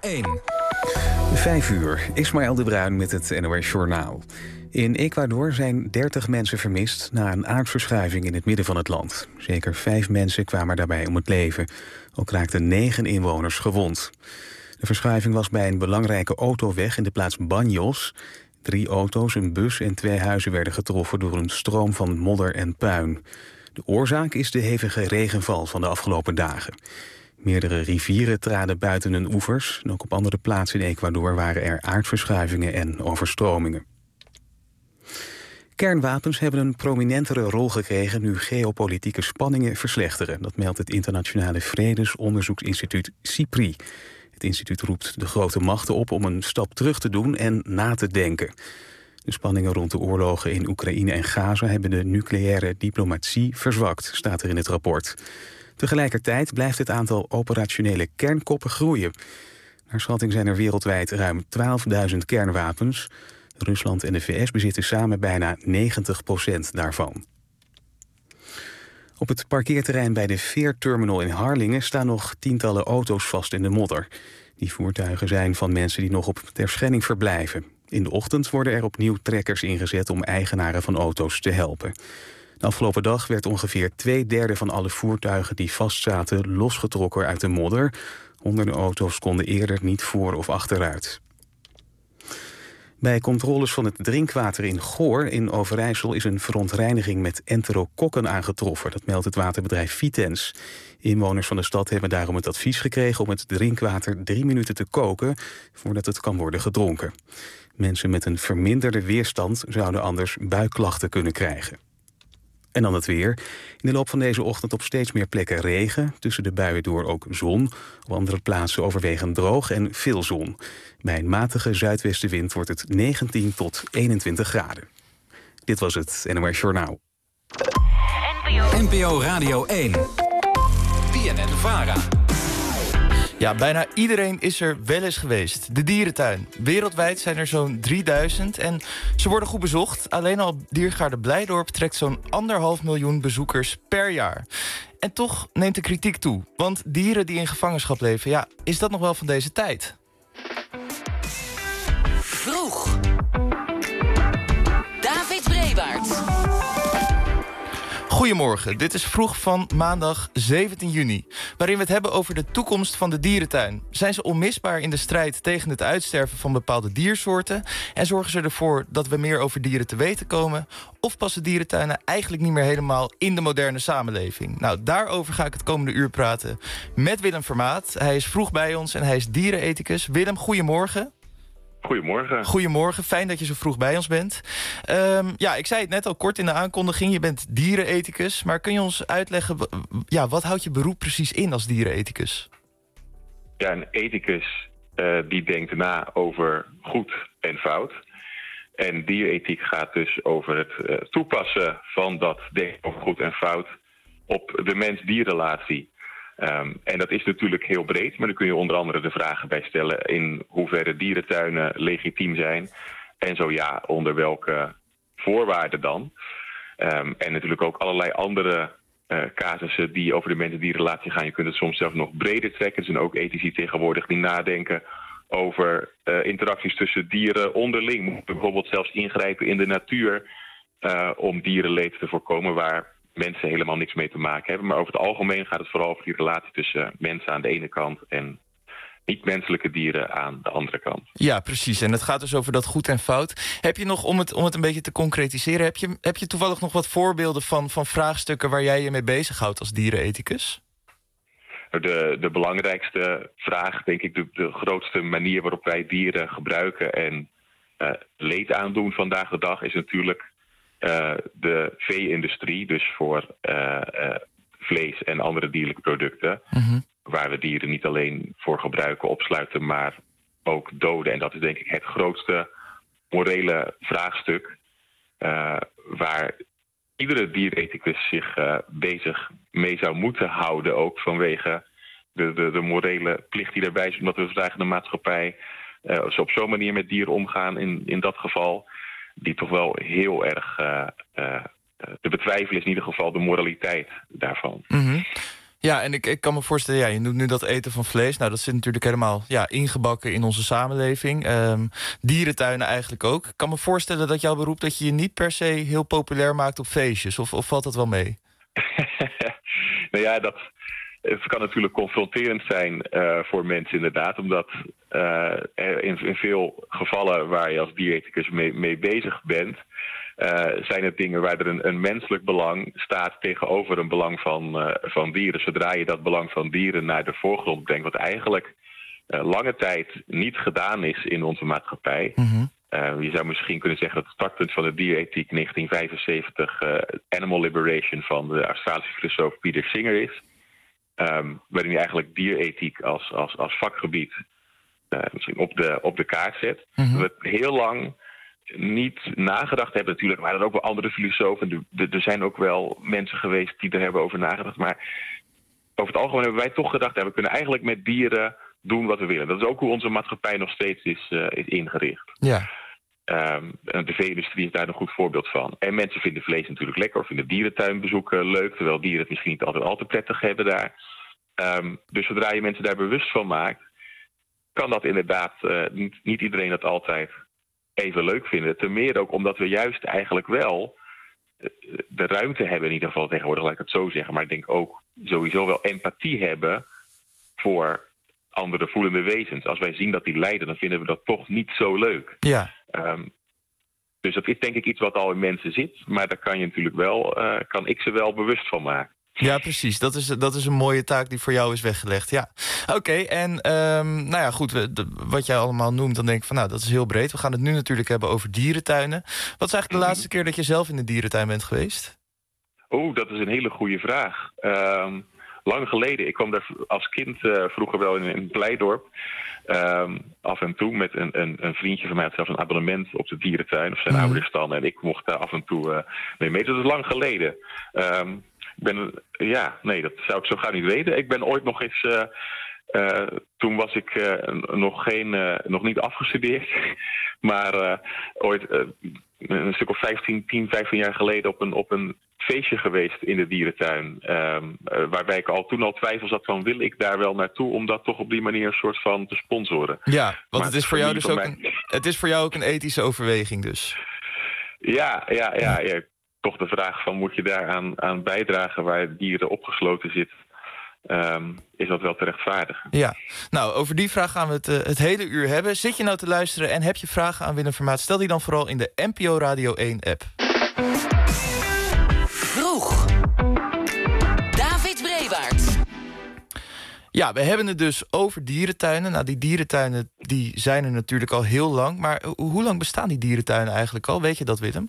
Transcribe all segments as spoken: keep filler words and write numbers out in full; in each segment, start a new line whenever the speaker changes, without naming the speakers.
één.
Vijf uur, Ismaël de Bruin met het N O S Journaal. In Ecuador zijn dertig mensen vermist na een aardverschuiving in het midden van het land. Zeker vijf mensen kwamen daarbij om het leven. Ook raakten negen inwoners gewond. De verschuiving was bij een belangrijke autoweg in de plaats Baños. Drie auto's, een bus en twee huizen werden getroffen door een stroom van modder en puin. De oorzaak is de hevige regenval van de afgelopen dagen. Meerdere rivieren traden buiten hun oevers. En ook op andere plaatsen in Ecuador waren er aardverschuivingen en overstromingen. Kernwapens hebben een prominentere rol gekregen nu geopolitieke spanningen verslechteren. Dat meldt het internationale vredesonderzoeksinstituut SIPRI. Het instituut roept de grote machten op om een stap terug te doen en na te denken. De spanningen rond de oorlogen in Oekraïne en Gaza hebben de nucleaire diplomatie verzwakt, staat er in het rapport. Tegelijkertijd blijft het aantal operationele kernkoppen groeien. Naar schatting zijn er wereldwijd ruim twaalfduizend kernwapens. Rusland en de V S bezitten samen bijna negentig procent daarvan. Op het parkeerterrein bij de veerterminal in Harlingen staan nog tientallen auto's vast in de modder. Die voertuigen zijn van mensen die nog op Terschelling verblijven. In de ochtend worden er opnieuw trekkers ingezet om eigenaren van auto's te helpen. De afgelopen dag werd ongeveer twee derde van alle voertuigen die vastzaten losgetrokken uit de modder. Honderden auto's konden eerder niet voor of achteruit. Bij controles van het drinkwater in Goor in Overijssel is een verontreiniging met enterokokken aangetroffen. Dat meldt het waterbedrijf Vitens. Inwoners van de stad hebben daarom het advies gekregen om het drinkwater drie minuten te koken voordat het kan worden gedronken. Mensen met een verminderde weerstand zouden anders buikklachten kunnen krijgen. En dan het weer. In de loop van deze ochtend op steeds meer plekken regen. Tussen de buien door ook zon. Op andere plaatsen overwegend droog en veel zon. Bij een matige zuidwestenwind wordt het negentien tot eenentwintig graden. Dit was het N O S Journaal.
N P O Radio één. B N N-Vara.
Ja, bijna iedereen is er wel eens geweest. De dierentuin. Wereldwijd zijn er zo'n drieduizend en ze worden goed bezocht. Alleen al Diergaarde Blijdorp trekt zo'n anderhalf miljoen bezoekers per jaar. En toch neemt de kritiek toe. Want dieren die in gevangenschap leven, ja, is dat nog wel van deze tijd?
Vroeg. David Brebaert.
Goedemorgen, dit is Vroeg van maandag zeventien juni... waarin we het hebben over de toekomst van de dierentuin. Zijn ze onmisbaar in de strijd tegen het uitsterven van bepaalde diersoorten? En zorgen ze ervoor dat we meer over dieren te weten komen? Of passen dierentuinen eigenlijk niet meer helemaal in de moderne samenleving? Nou, daarover ga ik het komende uur praten met Willem Vermaat. Hij is vroeg bij ons en hij is dierenethicus. Willem, goedemorgen.
Goedemorgen.
Goedemorgen, fijn dat je zo vroeg bij ons bent. Um, ja, ik zei het net al kort in de aankondiging. Je bent dierenethicus, maar kun je ons uitleggen... ja, wat houdt je beroep precies in als dierenethicus?
Ja, een ethicus uh, die denkt na over goed en fout. En dierenethiek gaat dus over het uh, toepassen van dat denken over goed en fout... op de mens-dierrelatie. Um, en dat is natuurlijk heel breed, maar daar kun je onder andere de vragen bij stellen... in hoeverre dierentuinen legitiem zijn. En zo ja, onder welke voorwaarden dan. Um, en natuurlijk ook allerlei andere uh, casussen die over de mens-dierrelatie gaan. Je kunt het soms zelfs nog breder trekken. Er zijn ook ethici tegenwoordig die nadenken over uh, interacties tussen dieren onderling. Moet bijvoorbeeld zelfs ingrijpen in de natuur uh, om dierenleed te voorkomen... waar mensen helemaal niks mee te maken hebben. Maar over het algemeen gaat het vooral over die relatie tussen mensen aan de ene kant en niet-menselijke dieren aan de andere kant.
Ja, precies. En het gaat dus over dat goed en fout. Heb je nog, om het, om het een beetje te concretiseren... heb je, heb je toevallig nog wat voorbeelden van, van vraagstukken waar jij je mee bezighoudt als dierenethicus?
De, de belangrijkste vraag, denk ik, de, de grootste manier waarop wij dieren gebruiken en uh, leed aandoen vandaag de dag is natuurlijk Uh, de vee-industrie, dus voor uh, uh, vlees en andere dierlijke producten... Mm-hmm. waar we dieren niet alleen voor gebruiken, opsluiten, maar ook doden. En dat is denk ik het grootste morele vraagstuk... Uh, waar iedere dierethicus zich uh, bezig mee zou moeten houden... ook vanwege de, de, de morele plicht die daarbij is... omdat we vragen de maatschappij uh, ze op zo'n manier met dieren omgaan in, in dat geval... die toch wel heel erg uh, uh, te betwijfelen is in ieder geval de moraliteit daarvan.
Mm-hmm. Ja, en ik, ik kan me voorstellen, ja, je noemt nu dat eten van vlees. Nou, dat zit natuurlijk helemaal ja, ingebakken in onze samenleving. Um, dierentuinen eigenlijk ook. Ik kan me voorstellen dat jouw beroep dat je je niet per se heel populair maakt op feestjes. Of, of valt dat wel mee?
Nou ja, dat het kan natuurlijk confronterend zijn uh, voor mensen inderdaad. Omdat uh, in, in veel gevallen waar je als dierethicus mee, mee bezig bent... Uh, zijn het dingen waar er een, een menselijk belang staat tegenover een belang van, uh, van dieren. Zodra je dat belang van dieren naar de voorgrond brengt, wat eigenlijk uh, lange tijd niet gedaan is in onze maatschappij. Mm-hmm. Uh, je zou misschien kunnen zeggen dat het startpunt van de dierethiek negentien vijfenzeventig uh, Animal Liberation van de Australische filosoof Peter Singer is. Um, waarin hij eigenlijk dierethiek als, als, als vakgebied uh, misschien op de, op de kaart zet. Mm-hmm. We heel lang niet nagedacht hebben natuurlijk, maar er zijn ook wel andere filosofen. Er zijn ook wel mensen geweest die er hebben over nagedacht. Maar over het algemeen hebben wij toch gedacht, ja, we kunnen eigenlijk met dieren doen wat we willen. Dat is ook hoe onze maatschappij nog steeds is, uh, is ingericht. Ja. Um, de vee-industrie is daar een goed voorbeeld van. En mensen vinden vlees natuurlijk lekker, vinden dierentuinbezoeken leuk, terwijl dieren het misschien niet altijd al te prettig hebben daar. Um, dus zodra je mensen daar bewust van maakt, kan dat inderdaad, uh, niet, niet iedereen dat altijd even leuk vinden. Ten meer ook omdat we juist eigenlijk wel de ruimte hebben, in ieder geval tegenwoordig, laat ik het zo zeggen. Maar ik denk ook sowieso wel empathie hebben voor andere voelende wezens. Als wij zien dat die lijden, dan vinden we dat toch niet zo leuk. Ja. Um, dus dat is denk ik iets wat al in mensen zit. Maar daar kan je natuurlijk wel, uh, kan ik ze wel bewust van maken.
Ja, precies. Dat is, dat is een mooie taak die voor jou is weggelegd. Ja. Oké, okay, en um, nou ja, goed, we, de, wat jij allemaal noemt, dan denk ik van, nou, dat is heel breed. We gaan het nu natuurlijk hebben over dierentuinen. Wat is eigenlijk de laatste keer dat je zelf in de dierentuin bent geweest?
Oeh, dat is een hele goede vraag. Um, lang geleden, ik kwam daar als kind uh, vroeger wel in, in Blijdorp. Um, af en toe met een, een, een vriendje van mij had zelfs een abonnement op de dierentuin, of zijn mm. ouders dan. En ik mocht daar af en toe uh, mee mee. Dat is lang geleden. Um, Ik ben, ja, nee, dat zou ik zo gauw niet weten. Ik ben ooit nog eens, uh, uh, toen was ik uh, nog, geen, uh, nog niet afgestudeerd, maar uh, ooit uh, een stuk of vijftien, tien, vijftien jaar geleden op een, op een feestje geweest in de dierentuin. Um, uh, waarbij ik al toen al twijfels had van, wil ik daar wel naartoe om dat toch op die manier een soort van te sponsoren.
Ja, want maar het is voor jou dus ook een, het is voor jou ook een ethische overweging dus.
Ja, ja, ja, ja. Toch de vraag van, moet je daaraan aan bijdragen waar dieren opgesloten zitten? Um, is dat wel te rechtvaardigen?
Ja, nou, over die vraag gaan we het, uh, het hele uur hebben. Zit je nou te luisteren en heb je vragen aan Willem Vermaat? Stel die dan vooral in de N P O Radio één app.
Vroeg. David Brewaart.
Ja, we hebben het dus over dierentuinen. Nou, die dierentuinen die zijn er natuurlijk al heel lang. Maar uh, hoe lang bestaan die dierentuinen eigenlijk al? Weet je dat, Willem?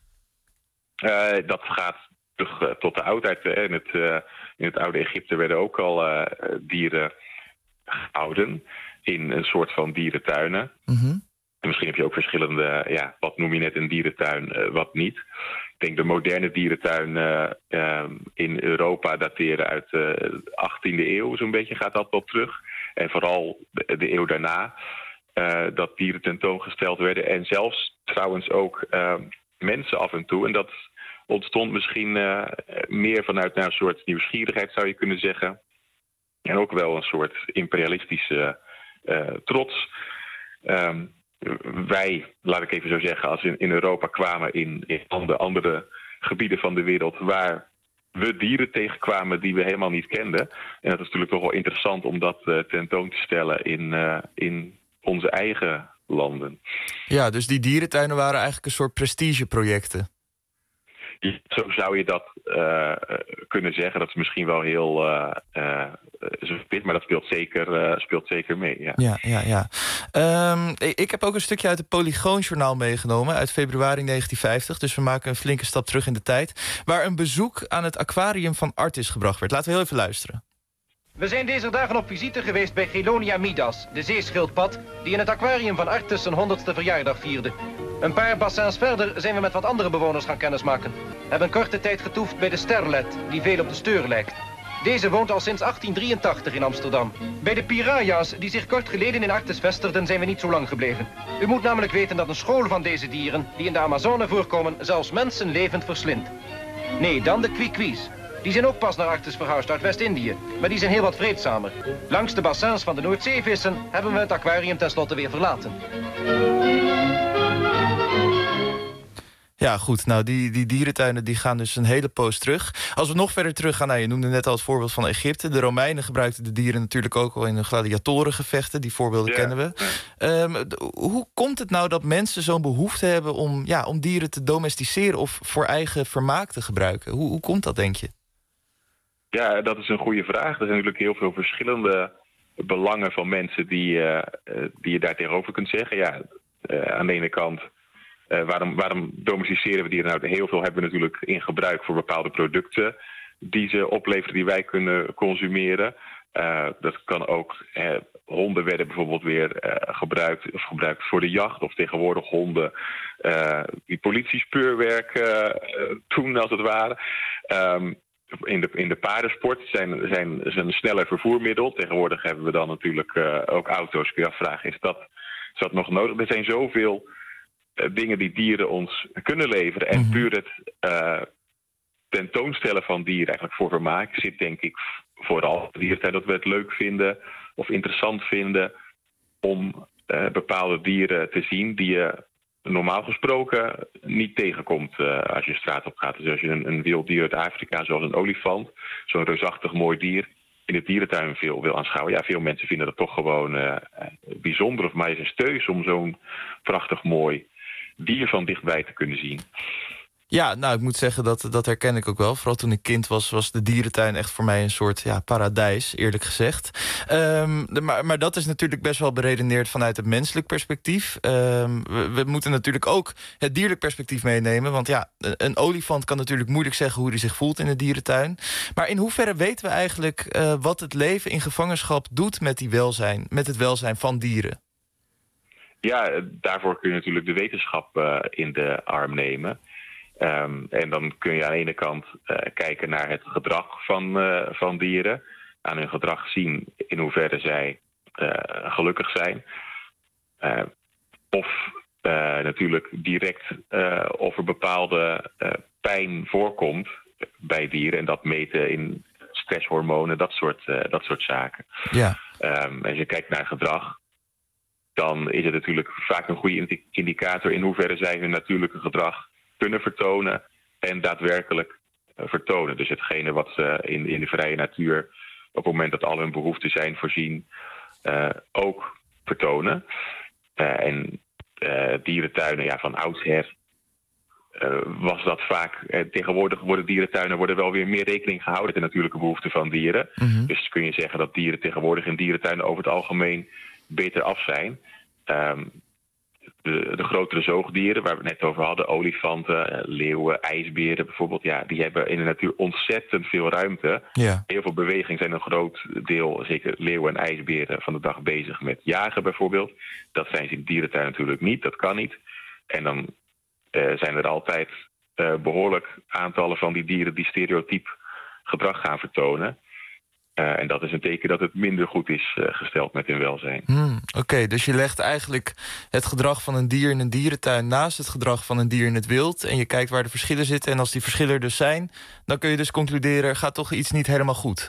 Uh, dat gaat terug uh, tot de oudheid. Hè. In, het, uh, in het oude Egypte werden ook al uh, dieren gehouden in een soort van dierentuinen. Mm-hmm. En misschien heb je ook verschillende, ja, wat noem je net een dierentuin, uh, wat niet. Ik denk de moderne dierentuinen uh, uh, in Europa dateren uit de achttiende eeuw, zo'n beetje gaat dat wel terug. En vooral de, de eeuw daarna, uh, dat dieren tentoongesteld werden. En zelfs trouwens ook Uh, mensen af en toe. En dat ontstond misschien uh, meer vanuit nou, een soort nieuwsgierigheid, zou je kunnen zeggen. En ook wel een soort imperialistische uh, trots. Um, wij, laat ik even zo zeggen, als in, in Europa kwamen in, in andere, andere gebieden van de wereld waar we dieren tegenkwamen die we helemaal niet kenden. En dat is natuurlijk toch wel interessant om dat uh, tentoon te stellen in, uh, in onze eigen landen.
Ja, dus die dierentuinen waren eigenlijk een soort prestigeprojecten.
Ja, zo zou je dat uh, kunnen zeggen. Dat is misschien wel heel uh, uh, zwart, maar dat speelt zeker, uh, speelt zeker mee. Ja,
ja, ja. ja. Um, ik heb ook een stukje uit het Polygoonjournaal meegenomen uit februari negentien vijftig. Dus we maken een flinke stap terug in de tijd. Waar een bezoek aan het aquarium van Artis gebracht werd. Laten we heel even luisteren.
We zijn deze dagen op visite geweest bij Chelonia midas, de zeeschildpad, die in het aquarium van Artis zijn honderdste verjaardag vierde. Een paar bassins verder zijn we met wat andere bewoners gaan kennismaken. Hebben een korte tijd getoefd bij de sterlet, die veel op de steur lijkt. Deze woont al sinds achttien drieëntachtig in Amsterdam. Bij de piranha's, die zich kort geleden in Artis vestigden, zijn we niet zo lang gebleven. U moet namelijk weten dat een school van deze dieren, die in de Amazone voorkomen, zelfs mensen levend verslindt. Nee, dan de kwikwies. Die zijn ook pas naar Arctus verhuisd uit West-Indië, maar die zijn heel wat vreedzamer. Langs de bassins van de Noordzeevissen hebben we het aquarium tenslotte weer verlaten.
Ja, goed. Nou, die, die dierentuinen die gaan dus een hele poos terug. Als we nog verder terug gaan, nou, je noemde net al het voorbeeld van Egypte. De Romeinen gebruikten de dieren natuurlijk ook al in hun gladiatorengevechten. Die voorbeelden ja. kennen we. Um, d- hoe komt het nou dat mensen zo'n behoefte hebben om, ja, om dieren te domesticeren of voor eigen vermaak te gebruiken? Hoe, hoe komt dat, denk je?
Ja, dat is een goede vraag. Er zijn natuurlijk heel veel verschillende belangen van mensen die, uh, die je daar tegenover kunt zeggen. Ja, uh, aan de ene kant, uh, waarom, waarom domesticeren we dieren? Nou, heel veel hebben we natuurlijk in gebruik voor bepaalde producten die ze opleveren, die wij kunnen consumeren. Uh, dat kan ook, uh, honden werden bijvoorbeeld weer uh, gebruikt, of gebruikt voor de jacht. Of tegenwoordig honden uh, die politiespeurwerk uh, doen, als het ware. Um, In de, in de paardensport zijn, zijn ze een sneller vervoermiddel. Tegenwoordig hebben we dan natuurlijk uh, ook auto's. Kun je afvragen, is dat, is dat nog nodig? Er zijn zoveel uh, dingen die dieren ons kunnen leveren. En mm-hmm. puur het uh, tentoonstellen van dieren eigenlijk voor vermaak zit denk ik vooral in dierentuin dat we het leuk vinden of interessant vinden om uh, bepaalde dieren te zien die je normaal gesproken niet tegenkomt uh, als je de straat op gaat. Dus als je een, een wild dier uit Afrika, zoals een olifant, zo'n reusachtig mooi dier, in de dierentuin veel wil aanschouwen. Ja, veel mensen vinden dat toch gewoon uh, bijzonder of majesteus om zo'n prachtig mooi dier van dichtbij te kunnen zien.
Ja, nou, ik moet zeggen, dat, dat herken ik ook wel. Vooral toen ik kind was, was de dierentuin echt voor mij een soort ja, paradijs, eerlijk gezegd. Um, de, maar, maar dat is natuurlijk best wel beredeneerd vanuit het menselijk perspectief. Um, we, we moeten natuurlijk ook het dierlijk perspectief meenemen. Want ja, een olifant kan natuurlijk moeilijk zeggen hoe hij zich voelt in de dierentuin. Maar in hoeverre weten we eigenlijk uh, wat het leven in gevangenschap doet met, die welzijn, met het welzijn van dieren?
Ja, daarvoor kun je natuurlijk de wetenschap uh, in de arm nemen. Um, en dan kun je aan de ene kant uh, kijken naar het gedrag van, uh, van dieren. Aan hun gedrag zien in hoeverre zij uh, gelukkig zijn. Uh, of uh, natuurlijk direct uh, of er bepaalde uh, pijn voorkomt bij dieren. En dat meten in stresshormonen, dat soort, uh, dat soort zaken.
Ja.
Um, als je kijkt naar gedrag, dan is het natuurlijk vaak een goede indicator in hoeverre zij hun natuurlijke gedrag kunnen vertonen en daadwerkelijk uh, vertonen. Dus hetgene wat ze in, in de vrije natuur op het moment dat al hun behoeften zijn voorzien uh, ook vertonen. Uh, en uh, dierentuinen, ja, van oudsher uh, was dat vaak. Uh, tegenwoordig worden dierentuinen worden wel weer meer rekening gehouden met de natuurlijke behoeften van dieren. Mm-hmm. Dus kun je zeggen dat dieren tegenwoordig in dierentuinen over het algemeen beter af zijn. Um, De, de grotere zoogdieren, waar we het net over hadden, olifanten, leeuwen, ijsberen bijvoorbeeld, ja, die hebben in de natuur ontzettend veel ruimte. Ja. Heel veel beweging, zijn een groot deel, zeker leeuwen en ijsberen, van de dag bezig met jagen bijvoorbeeld. Dat zijn ze in de dierentuin natuurlijk niet, dat kan niet. En dan uh, zijn er altijd uh, behoorlijk aantallen van die dieren die stereotyp gedrag gaan vertonen. Uh, en dat is een teken dat het minder goed is uh, gesteld met hun welzijn. Hmm,
Oké, okay, dus je legt eigenlijk het gedrag van een dier in een dierentuin naast het gedrag van een dier in het wild. En je kijkt waar de verschillen zitten. En als die verschillen er dus zijn, dan kun je dus concluderen, er gaat toch iets niet helemaal goed.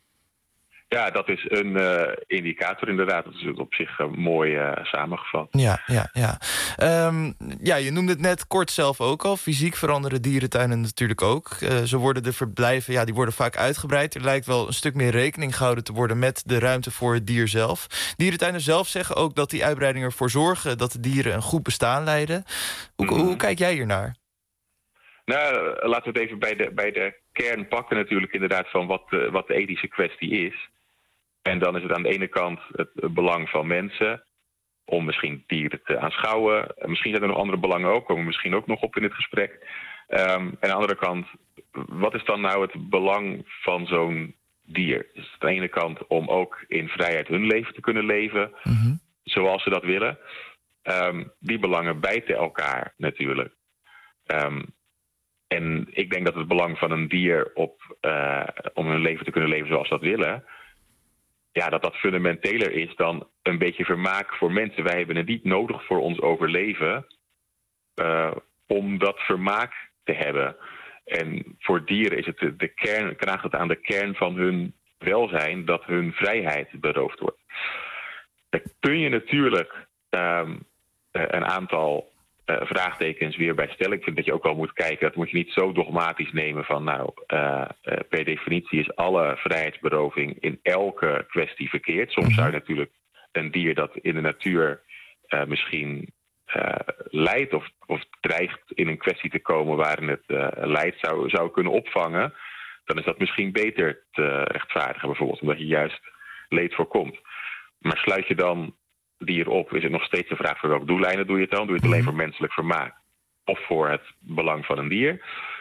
Ja, dat is een uh, indicator inderdaad. Dat is op zich uh, mooi uh, samengevat.
Ja, ja, ja. Um, ja, je noemde het net kort zelf ook al. Fysiek veranderen dierentuinen natuurlijk ook. Uh, zo worden de verblijven, ja, die worden vaak uitgebreid. Er lijkt wel een stuk meer rekening gehouden te worden met de ruimte voor het dier zelf. Dierentuinen zelf zeggen ook dat die uitbreidingen ervoor zorgen dat de dieren een goed bestaan leiden. Hoe, mm. hoe kijk jij hiernaar?
Nou, laten we het even bij de, bij de kern pakken natuurlijk inderdaad van wat de, wat de ethische kwestie is. En dan is het aan de ene kant het belang van mensen om misschien dieren te aanschouwen. Misschien zijn er nog andere belangen ook, komen we misschien ook nog op in het gesprek. Um, en aan de andere kant, wat is dan nou het belang van zo'n dier? Dus aan de ene kant om ook in vrijheid hun leven te kunnen leven, mm-hmm. zoals ze dat willen. Um, die belangen bijten elkaar natuurlijk. Um, en ik denk dat het belang van een dier op, uh, om hun leven te kunnen leven zoals ze dat willen, ja, dat dat fundamenteler is dan een beetje vermaak voor mensen. Wij hebben het niet nodig voor ons overleven uh, om dat vermaak te hebben. En voor dieren is het de, de kern, knaagt het aan de kern van hun welzijn dat hun vrijheid beroofd wordt. Daar kun je natuurlijk um, een aantal uh, vraagtekens weer bij stellen. Ik vind dat je ook wel moet kijken, dat moet je niet zo dogmatisch nemen van nou, uh, uh, per definitie is alle vrijheidsberoving in elke kwestie verkeerd. Soms zou je natuurlijk een dier dat in de natuur uh, misschien uh, lijdt of, of dreigt in een kwestie te komen waarin het uh, lijdt, zou, zou kunnen opvangen. Dan is dat misschien beter te rechtvaardigen, bijvoorbeeld, omdat je juist leed voorkomt. Maar sluit je dan dieren op, is het nog steeds de vraag voor welke doeleinden doe je het dan? Doe je het alleen voor menselijk vermaak of voor het belang van een dier?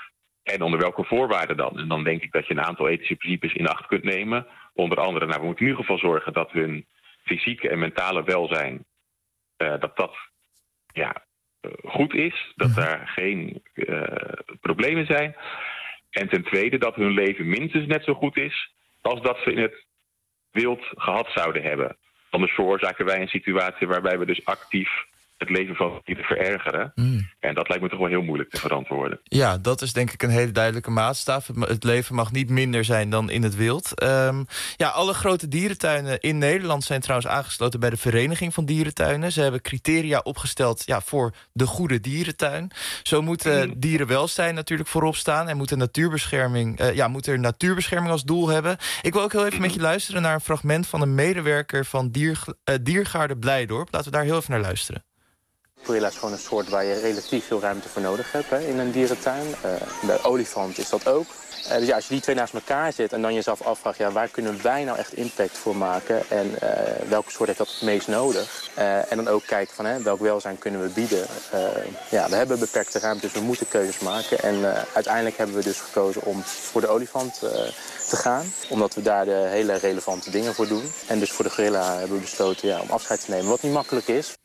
En onder welke voorwaarden dan? En dan denk ik dat je een aantal ethische principes in acht kunt nemen. Onder andere, nou, we moeten in ieder geval zorgen dat hun fysieke en mentale welzijn, uh, dat dat ja, uh, goed is. Dat daar geen uh, problemen zijn. En ten tweede dat hun leven minstens net zo goed is als dat ze in het wild gehad zouden hebben. Anders veroorzaken wij een situatie waarbij we dus actief het leven van dieren verergeren. Mm. En dat lijkt me toch wel heel moeilijk te verantwoorden.
Ja, dat is denk ik een hele duidelijke maatstaf. Het leven mag niet minder zijn dan in het wild. Um, ja, alle grote dierentuinen in Nederland zijn trouwens aangesloten bij de Vereniging van Dierentuinen. Ze hebben criteria opgesteld ja, voor de goede dierentuin. Zo moet uh, dierenwelzijn natuurlijk voorop staan en moet, de natuurbescherming, uh, ja, moet er natuurbescherming als doel hebben. Ik wil ook heel even met je luisteren naar een fragment van een medewerker van Dier, uh, Diergaarde Blijdorp. Laten we daar heel even naar luisteren.
Gorilla is gewoon een soort waar je relatief veel ruimte voor nodig hebt hè, in een dierentuin. Uh, bij olifant is dat ook. Uh, dus ja, als je die twee naast elkaar zet en dan jezelf afvraagt, ja, waar kunnen wij nou echt impact voor maken en uh, welke soort heeft dat het meest nodig? Uh, en dan ook kijken van hè, welk welzijn kunnen we bieden. Uh, ja, we hebben beperkte ruimte, dus we moeten keuzes maken. En uh, uiteindelijk hebben we dus gekozen om voor de olifant uh, te gaan, omdat we daar de hele relevante dingen voor doen. En dus voor de gorilla hebben we besloten ja, om afscheid te nemen, wat niet makkelijk is.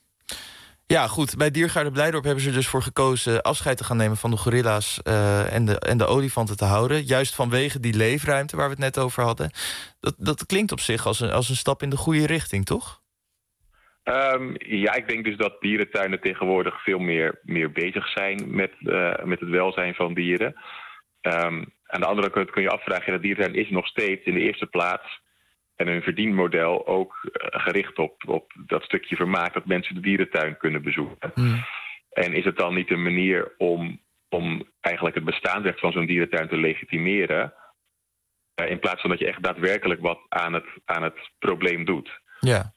Ja, goed. Bij Diergaarde Blijdorp hebben ze dus voor gekozen afscheid te gaan nemen van de gorilla's uh, en, de, en de olifanten te houden. Juist vanwege die leefruimte waar we het net over hadden. Dat, dat klinkt op zich als een, als een stap in de goede richting, toch?
Um, ja, ik denk dus dat dierentuinen tegenwoordig veel meer, meer bezig zijn met, uh, met het welzijn van dieren. Um, aan de andere kant kun je afvragen, dat dierentuin is nog steeds in de eerste plaats en een verdienmodel ook uh, gericht op, op dat stukje vermaak dat mensen de dierentuin kunnen bezoeken. Mm. En is het dan niet een manier om, om eigenlijk het bestaansrecht van zo'n dierentuin te legitimeren, uh, in plaats van dat je echt daadwerkelijk wat aan het, aan het probleem doet?
Ja.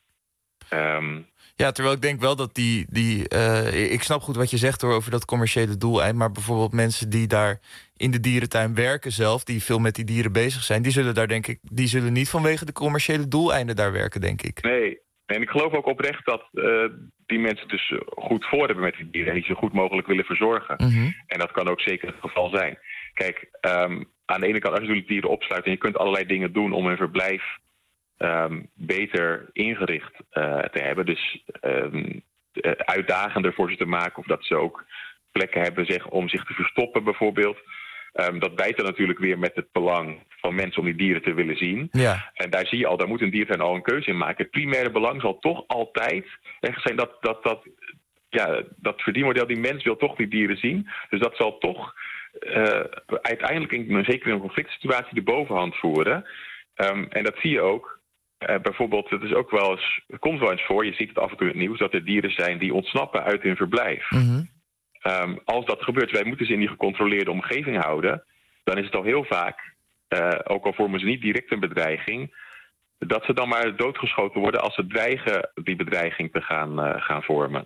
Um,
Ja, terwijl ik denk wel dat die... die uh, ik snap goed wat je zegt hoor, over dat commerciële doeleind, maar bijvoorbeeld mensen die daar in de dierentuin werken zelf, die veel met die dieren bezig zijn, die zullen daar denk ik, die zullen niet vanwege de commerciële doeleinden daar werken, denk ik.
Nee, en ik geloof ook oprecht dat uh, die mensen dus goed voor hebben met die dieren en die zo goed mogelijk willen verzorgen. Mm-hmm. En dat kan ook zeker het geval zijn. Kijk, um, aan de ene kant, als je natuurlijk dieren opsluit en je kunt allerlei dingen doen om hun verblijf Um, beter ingericht uh, te hebben. Dus um, uitdagender voor ze te maken, of dat ze ook plekken hebben zeg, om zich te verstoppen bijvoorbeeld. Um, dat bijt er natuurlijk weer met het belang van mensen om die dieren te willen zien. Ja. En daar zie je al, daar moet een dierentuin al een keuze in maken. Het primaire belang zal toch altijd zijn dat, dat, dat, ja, dat verdienmodel, die mens wil toch die dieren zien. Dus dat zal toch uh, uiteindelijk, in, zeker in een conflict situatie, de bovenhand voeren. Um, en dat zie je ook. Uh, bijvoorbeeld, het is ook wel eens, het komt wel eens voor, je ziet het af en toe in het nieuws, dat er dieren zijn die ontsnappen uit hun verblijf. Mm-hmm. Um, als dat gebeurt, wij moeten ze in die gecontroleerde omgeving houden, dan is het al heel vaak, uh, ook al vormen ze niet direct een bedreiging, dat ze dan maar doodgeschoten worden als ze dreigen die bedreiging te gaan, uh, gaan vormen.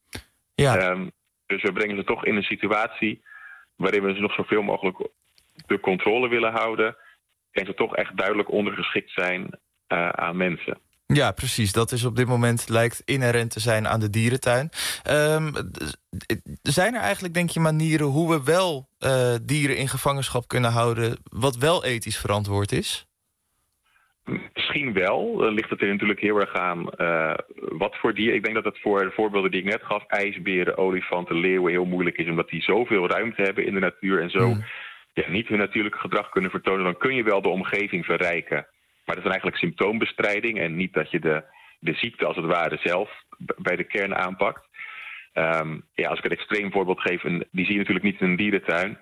Ja. Um, dus we brengen ze toch in een situatie waarin we ze nog zoveel mogelijk de controle willen houden en ze toch echt duidelijk ondergeschikt zijn Uh, aan mensen.
Ja, precies. Dat is op dit moment lijkt inherent te zijn aan de dierentuin. Um, zijn er eigenlijk, denk je, manieren hoe we wel uh, dieren in gevangenschap kunnen houden, wat wel ethisch verantwoord is?
Misschien wel. Uh, ligt het er natuurlijk heel erg aan uh, wat voor dier. Ik denk dat het voor de voorbeelden die ik net gaf, ijsberen, olifanten, leeuwen, heel moeilijk is, omdat die zoveel ruimte hebben in de natuur en zo hmm. ja, niet hun natuurlijke gedrag kunnen vertonen. Dan kun je wel de omgeving verrijken. Maar dat is dan eigenlijk symptoombestrijding en niet dat je de, de ziekte als het ware zelf bij de kern aanpakt. Um, ja, als ik een extreem voorbeeld geef, en die zie je natuurlijk niet in een dierentuin.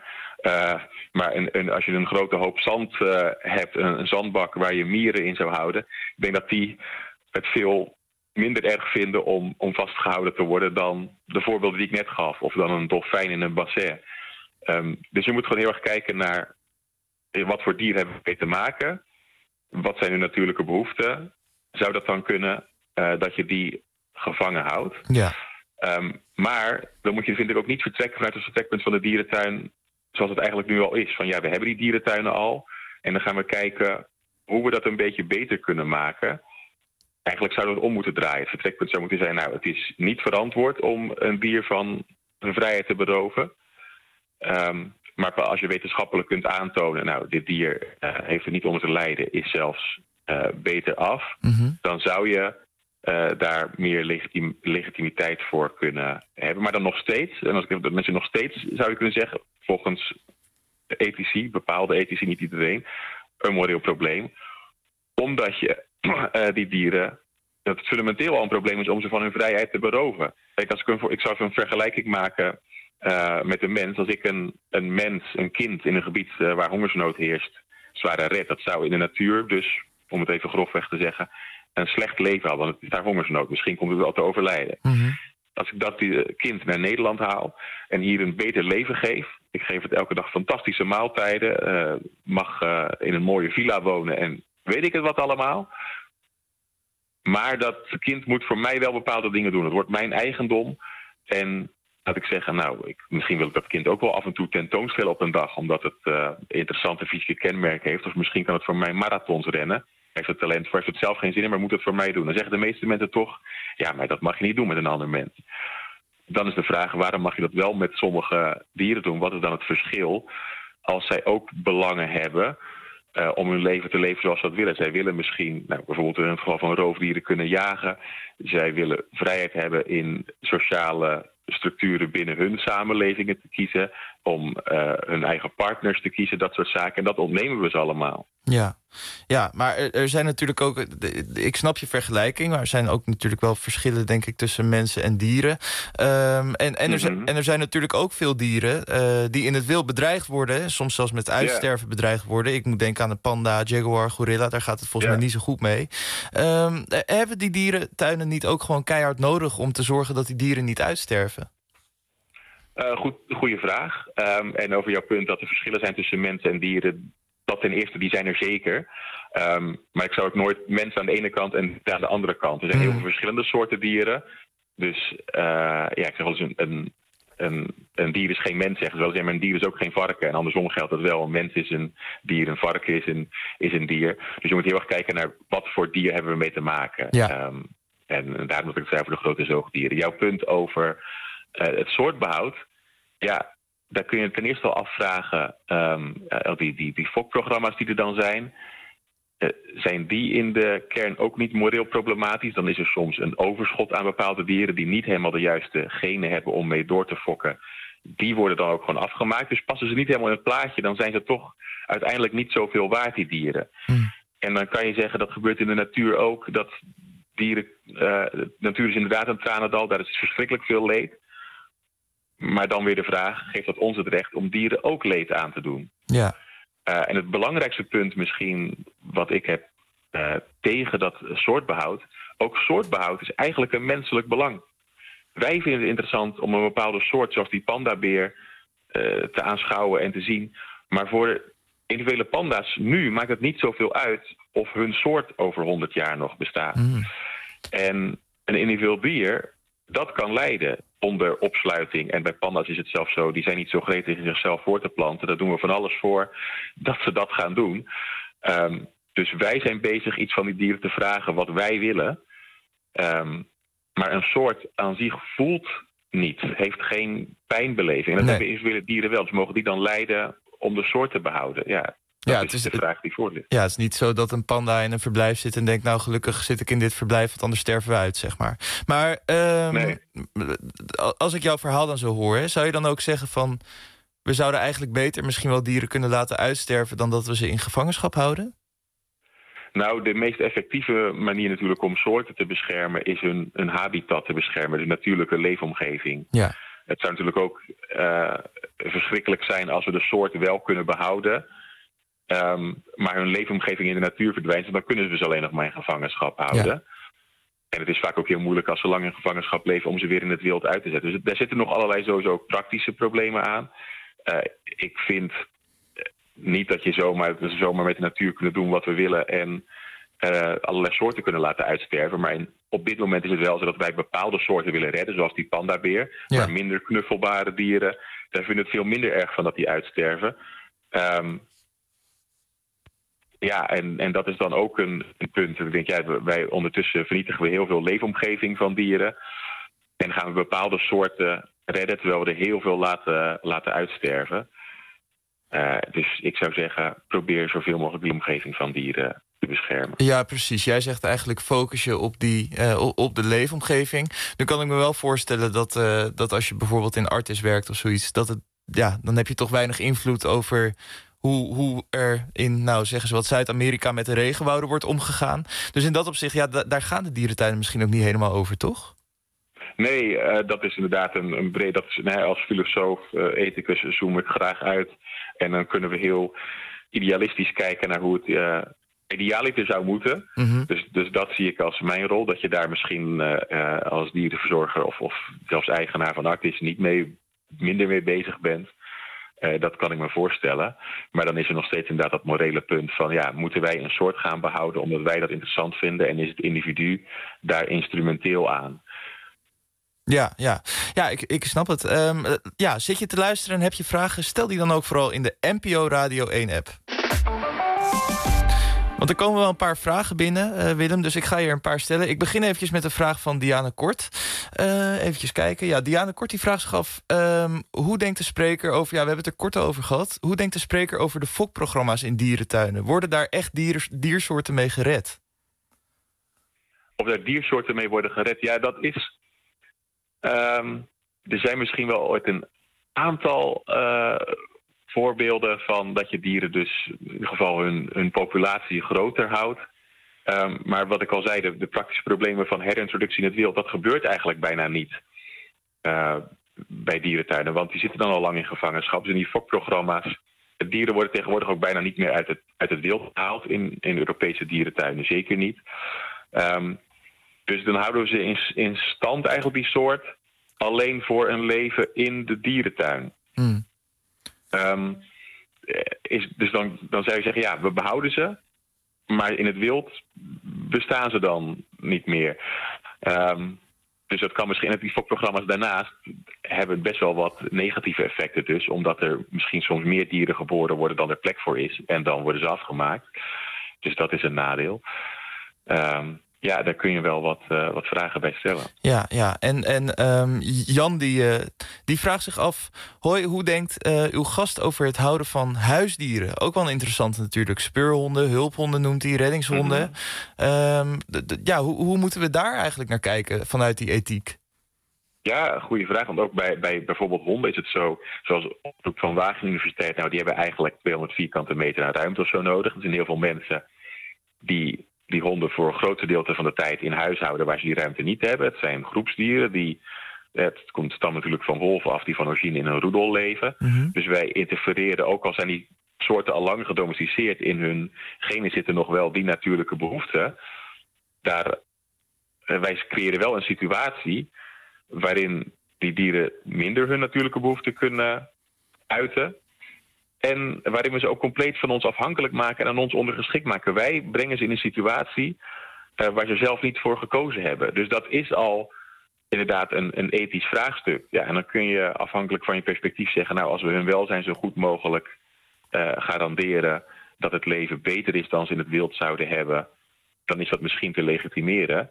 Uh, maar een, een, als je een grote hoop zand uh, hebt, een, een zandbak waar je mieren in zou houden, ik denk dat die het veel minder erg vinden om, om vastgehouden te worden dan de voorbeelden die ik net gaf, of dan een dolfijn in een bassin. Um, dus je moet gewoon heel erg kijken naar wat voor dieren hebben we mee te maken. Wat zijn hun natuurlijke behoeften? Zou dat dan kunnen uh, dat je die gevangen houdt?
Ja.
Um, maar dan moet je, vind ik, ook niet vertrekken vanuit het vertrekpunt van de dierentuin zoals het eigenlijk nu al is. Van ja, we hebben die dierentuinen al. En dan gaan we kijken hoe we dat een beetje beter kunnen maken. Eigenlijk zouden we het om moeten draaien. Het vertrekpunt zou moeten zijn, nou, het is niet verantwoord om een dier van zijn vrijheid te beroven. Um, maar als je wetenschappelijk kunt aantonen, nou, dit dier uh, heeft er niet onder te lijden, is zelfs uh, beter af,
Mm-hmm.
dan zou je uh, daar meer legitim- legitimiteit voor kunnen hebben. Maar dan nog steeds, en als ik dat mensen nog steeds zou je kunnen zeggen, volgens ethici, bepaalde ethici, niet iedereen, een moreel probleem. Omdat je uh, die dieren, dat het fundamenteel al een probleem is om ze van hun vrijheid te beroven. Kijk, als ik, een, ik zou even een vergelijking maken uh, met een mens. Als ik een, een mens, een kind in een gebied uh, waar hongersnood heerst, zware red, dat zou in de natuur dus, om het even grofweg te zeggen, een slecht leven hadden. Want het is daar hongersnood. Misschien komt het wel te overlijden.
Mm-hmm.
Als ik dat die kind naar Nederland haal en hier een beter leven geef, ik geef het elke dag fantastische maaltijden, uh, mag uh, in een mooie villa wonen en weet ik het wat allemaal. Maar dat kind moet voor mij wel bepaalde dingen doen. Het wordt mijn eigendom. En laat ik zeggen, nou, ik, misschien wil ik dat kind ook wel af en toe tentoonstellen op een dag, omdat het uh, interessante fysieke kenmerken heeft. Of misschien kan het voor mij marathons rennen. Hij heeft het talent voor, heeft het zelf geen zin in, maar moet het voor mij doen. Dan zeggen de meeste mensen toch, ja, maar dat mag je niet doen met een ander mens. Dan is de vraag, waarom mag je dat wel met sommige dieren doen? Wat is dan het verschil als zij ook belangen hebben uh, om hun leven te leven zoals ze dat willen? Zij willen misschien, nou, bijvoorbeeld in het geval van roofdieren, kunnen jagen. Zij willen vrijheid hebben in sociale structuren binnen hun samenlevingen te kiezen, om uh, hun eigen partners te kiezen, dat soort zaken. En dat ontnemen we ze allemaal.
Ja, ja, maar er, er zijn natuurlijk ook, ik snap je vergelijking, maar er zijn ook natuurlijk wel verschillen, denk ik, tussen mensen en dieren. Um, en, en, er zijn,
Mm-hmm.
en er zijn natuurlijk ook veel dieren uh, die in het wild bedreigd worden, soms zelfs met uitsterven yeah. bedreigd worden. Ik moet denken aan de panda, jaguar, gorilla, daar gaat het volgens yeah. mij niet zo goed mee. Um, hebben die dierentuinen niet ook gewoon keihard nodig om te zorgen dat die dieren niet uitsterven?
Uh, goed, goede vraag. Um, en over jouw punt dat er verschillen zijn tussen mensen en dieren, dat ten eerste, die zijn er zeker. Um, maar ik zou ook nooit mensen aan de ene kant en aan de andere kant. Er zijn heel veel verschillende soorten dieren. Dus uh, ja, ik zeg wel eens, een, een, een, een dier is geen mens, zeggen ze wel eens. Maar een dier is ook geen varken. En andersom geldt het wel. Een mens is een dier, een varken is een, is een dier. Dus je moet heel erg kijken naar wat voor dier hebben we mee te maken.
Ja.
Um, en daarom moet ik het zeggen voor de grote zoogdieren. Jouw punt over uh, het soortbehoud, ja, daar kun je ten eerste al afvragen, um, uh, die, die, die fokprogramma's die er dan zijn, uh, zijn die in de kern ook niet moreel problematisch? Dan is er soms een overschot aan bepaalde dieren die niet helemaal de juiste genen hebben om mee door te fokken. Die worden dan ook gewoon afgemaakt. Dus passen ze niet helemaal in het plaatje, dan zijn ze toch uiteindelijk niet zoveel waard, die dieren.
Hmm.
En dan kan je zeggen, dat gebeurt in de natuur ook, dat dieren, uh, de natuur is inderdaad een tranendal, daar is verschrikkelijk veel leed. Maar dan weer de vraag, geeft dat ons het recht om dieren ook leed aan te doen?
Ja.
Uh, en het belangrijkste punt misschien wat ik heb uh, tegen dat soortbehoud, ook soortbehoud is eigenlijk een menselijk belang. Wij vinden het interessant om een bepaalde soort, zoals die pandabeer, uh, te aanschouwen en te zien. Maar voor individuele panda's nu maakt het niet zoveel uit of hun soort over honderd jaar nog bestaat.
Mm.
En een individueel dier, dat kan lijden onder opsluiting. En bij panda's is het zelfs zo, die zijn niet zo gretig in zichzelf voor te planten. Daar doen we van alles voor dat ze dat gaan doen. Um, dus wij zijn bezig iets van die dieren te vragen wat wij willen. Um, maar een soort aan zich voelt niet, heeft geen pijnbeleving. En dat
nee.
hebben individuele dieren wel. Dus mogen die dan lijden om de soort te behouden? Ja, dat
Ja,
is,
het is
de vraag die voor ligt.
Ja, het is niet zo dat een panda in een verblijf zit en denkt, nou, gelukkig zit ik in dit verblijf, want anders sterven we uit, zeg maar. Maar um,
nee.
als ik jouw verhaal dan zo hoor, hè, zou je dan ook zeggen van, we zouden eigenlijk beter misschien wel dieren kunnen laten uitsterven dan dat we ze in gevangenschap houden?
Nou, de meest effectieve manier natuurlijk om soorten te beschermen is hun, hun habitat te beschermen, de natuurlijke leefomgeving.
Ja.
Het zou natuurlijk ook uh, verschrikkelijk zijn als we de soorten wel kunnen behouden, um, maar hun leefomgeving in de natuur verdwijnt, dan kunnen ze dus alleen nog maar in gevangenschap houden. Ja. En het is vaak ook heel moeilijk als ze lang in gevangenschap leven om ze weer in het wild uit te zetten. Dus daar zitten nog allerlei sowieso praktische problemen aan. Uh, ik vind niet dat je zomaar, dat we zomaar met de natuur kunnen doen wat we willen en uh, allerlei soorten kunnen laten uitsterven. Maar in, op dit moment is het wel zo dat wij bepaalde soorten willen redden, zoals die pandabeer. Ja. Maar minder knuffelbare dieren, daar vinden we het veel minder erg van dat die uitsterven. Um, ja, en, en dat is dan ook een, een punt. Ik denk, ja, wij ondertussen vernietigen we heel veel leefomgeving van dieren. En gaan we bepaalde soorten redden, terwijl we er heel veel laten, laten uitsterven. Uh, dus ik zou zeggen, probeer zoveel mogelijk die omgeving van dieren te beschermen.
Ja, precies. Jij zegt eigenlijk focus je op, die, uh, op de leefomgeving. Nu kan ik me wel voorstellen dat, uh, dat als je bijvoorbeeld in Artis werkt of zoiets, dat het, ja, dan heb je toch weinig invloed over hoe, hoe er in, nou zeggen ze wat, Zuid-Amerika met de regenwouden wordt omgegaan. Dus in dat opzicht, ja, da- daar gaan de dierentuinen misschien ook niet helemaal over, toch?
Nee, uh, dat is inderdaad een, een breed. Dat is, nee, als filosoof, uh, ethicus zoom ik graag uit. En dan kunnen we heel idealistisch kijken naar hoe het uh, idealiter zou moeten. Mm-hmm. Dus, dus dat zie ik als mijn rol. Dat je daar misschien uh, uh, als dierenverzorger of, of zelfs eigenaar van Artis niet mee, minder mee bezig bent. Uh, dat kan ik me voorstellen. Maar dan is er nog steeds inderdaad dat morele punt van, ja, moeten wij een soort gaan behouden omdat wij dat interessant vinden en is het individu daar instrumenteel aan?
Ja, ja. ja ik, ik snap het. Um, ja, zit je te luisteren en heb je vragen? Stel die dan ook vooral in de N P O Radio één app. Want er komen wel een paar vragen binnen, uh, Willem. Dus ik ga je er een paar stellen. Ik begin eventjes met een vraag van Diane Kort. Uh, eventjes kijken. Ja, Diane Kort die vraagt zich af, Um, hoe denkt de spreker over, ja, we hebben het er kort over gehad. Hoe denkt de spreker over de fokprogramma's in dierentuinen? Worden daar echt dier, diersoorten mee gered?
Of daar diersoorten mee worden gered? Ja, dat is... Um, er zijn misschien wel ooit een aantal uh, voorbeelden van dat je dieren dus in ieder geval hun, hun populatie groter houdt. Um, maar wat ik al zei, de, de praktische problemen van herintroductie in het wild, dat gebeurt eigenlijk bijna niet uh, bij dierentuinen. Want die zitten dan al lang in gevangenschap. Dus in die fokprogramma's, de dieren worden tegenwoordig ook bijna niet meer uit het, uit het wild gehaald in, in Europese dierentuinen. Zeker niet. Um, Dus dan houden we ze in, in stand, eigenlijk die soort, alleen voor een leven in de dierentuin. Mm. Um, is, dus dan, dan zou je zeggen, ja, we behouden ze, maar in het wild bestaan ze dan niet meer. Um, dus dat kan misschien, en die fokprogramma's daarnaast hebben best wel wat negatieve effecten dus, omdat er misschien soms meer dieren geboren worden dan er plek voor is, en dan worden ze afgemaakt. Dus dat is een nadeel. Um, Ja, daar kun je wel wat, uh, wat vragen bij stellen.
Ja, ja. En, en um, Jan die, uh, die vraagt zich af, hoi, hoe denkt uh, uw gast over het houden van huisdieren? Ook wel een interessante natuurlijk. Speurhonden, hulphonden noemt hij, reddingshonden. Mm-hmm. Um, d- d- ja, hoe, hoe moeten we daar eigenlijk naar kijken vanuit die ethiek?
Ja, een goede vraag. Want ook bij, bij bijvoorbeeld honden is het zo, zoals onderzoek van Wageningen Universiteit, nou, die hebben eigenlijk tweehonderd vierkante meter aan ruimte of zo nodig. Er zijn heel veel mensen die die honden voor een groot gedeelte van de tijd in huis houden waar ze die ruimte niet hebben. Het zijn groepsdieren. Die, het komt stam natuurlijk van wolven af die van origine in een roedel leven. Mm-hmm. Dus wij interfereren, ook al zijn die soorten al lang gedomesticeerd, in hun genen zitten nog wel die natuurlijke behoeften. Daar, wij creëren wel een situatie waarin die dieren minder hun natuurlijke behoeften kunnen uiten. En waarin we ze ook compleet van ons afhankelijk maken en aan ons ondergeschikt maken. Wij brengen ze in een situatie uh, waar ze zelf niet voor gekozen hebben. Dus dat is al inderdaad een, een ethisch vraagstuk. Ja, en dan kun je afhankelijk van je perspectief zeggen, nou, als we hun welzijn zo goed mogelijk uh, garanderen dat het leven beter is dan ze in het wild zouden hebben, dan is dat misschien te legitimeren.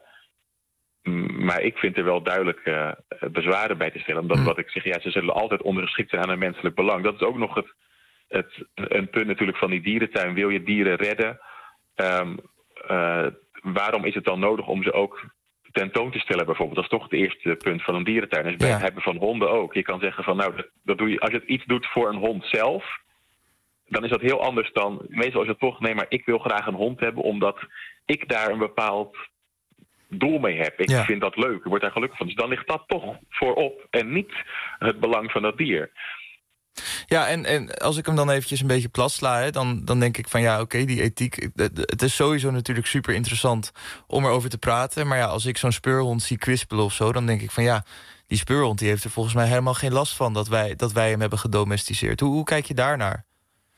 Maar ik vind er wel duidelijk uh, bezwaren bij te stellen. Omdat wat ik zeg, ja, ze zullen altijd ondergeschikt zijn aan een menselijk belang. Dat is ook nog het Het, een punt natuurlijk van die dierentuin. Wil je dieren redden? Um, uh, waarom is het dan nodig om ze ook tentoon te stellen bijvoorbeeld? Dat is toch het eerste punt van een dierentuin. Dus bij het hebben van honden ook. Je kan zeggen van, nou, dat, dat doe je, als je het iets doet voor een hond zelf, dan is dat heel anders dan, meestal is het toch, nee, maar ik wil graag een hond hebben omdat ik daar een bepaald doel mee heb. Ik ja. vind dat leuk. Ik word daar gelukkig van. Dus dan ligt dat toch voorop en niet het belang van dat dier.
Ja, en, en als ik hem dan eventjes een beetje plat sla, hè, dan, dan denk ik van ja, oké, okay, die ethiek. Het, het is sowieso natuurlijk super interessant om erover te praten. Maar ja, als ik zo'n speurhond zie kwispelen of zo, dan denk ik van ja, die speurhond die heeft er volgens mij helemaal geen last van dat wij, dat wij hem hebben gedomesticeerd. Hoe, hoe kijk je daarnaar?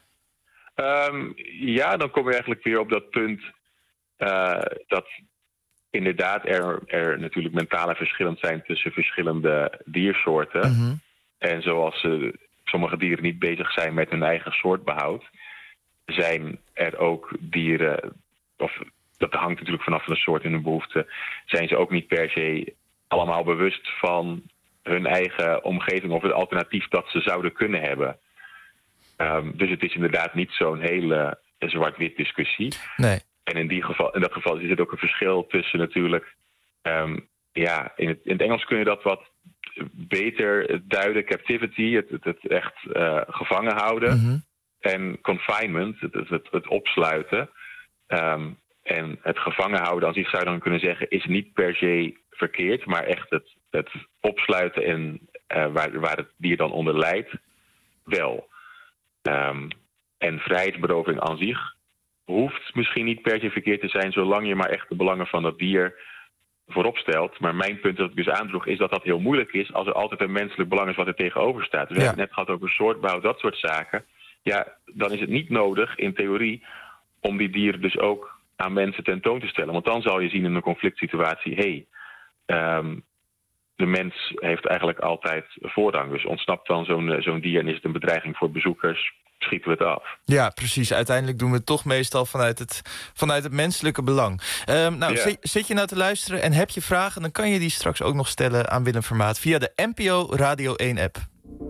Um, ja, dan kom je eigenlijk weer op dat punt uh, dat inderdaad er, er natuurlijk mentale verschillen zijn tussen verschillende diersoorten.
Mm-hmm.
En zoals uh, sommige dieren niet bezig zijn met hun eigen soortbehoud, zijn er ook dieren, of dat hangt natuurlijk vanaf van de soort en hun behoeften, zijn ze ook niet per se allemaal bewust van hun eigen omgeving of het alternatief dat ze zouden kunnen hebben. Um, dus het is inderdaad niet zo'n hele zwart-wit discussie.
Nee.
En in, die geval, in dat geval is het ook een verschil tussen natuurlijk... Um, ja, in het, in het Engels kun je dat wat beter duiden. Captivity, het, het, het echt uh, gevangen houden.
Mm-hmm.
En confinement, het, het, het, het opsluiten. Um, en het gevangen houden, aan zich zou je dan kunnen zeggen, is niet per se verkeerd. Maar echt het, het opsluiten en uh, waar, waar het dier dan onder lijdt, wel. Um, en vrijheidsberoving aan zich hoeft misschien niet per se verkeerd te zijn, zolang je maar echt de belangen van dat dier voorop stelt. Maar mijn punt dat ik dus aandroeg is dat dat heel moeilijk is als er altijd een menselijk belang is wat er tegenover staat. Dus we
ja.
hebben het net gehad over soortbouw, dat soort zaken. Ja, dan is het niet nodig in theorie om die dieren dus ook aan mensen tentoon te stellen. Want dan zal je zien in een conflict situatie, hé, hey, um, de mens heeft eigenlijk altijd voorrang. Dus ontsnapt dan zo'n, zo'n dier en is het een bedreiging voor bezoekers, schieten we het af.
Ja, precies. Uiteindelijk doen we het toch meestal vanuit het, vanuit het menselijke belang. Um, nou,
ja.
zit, zit je nou te luisteren en heb je vragen, dan kan je die straks ook nog stellen aan Willem Vermaat via de N P O Radio één app.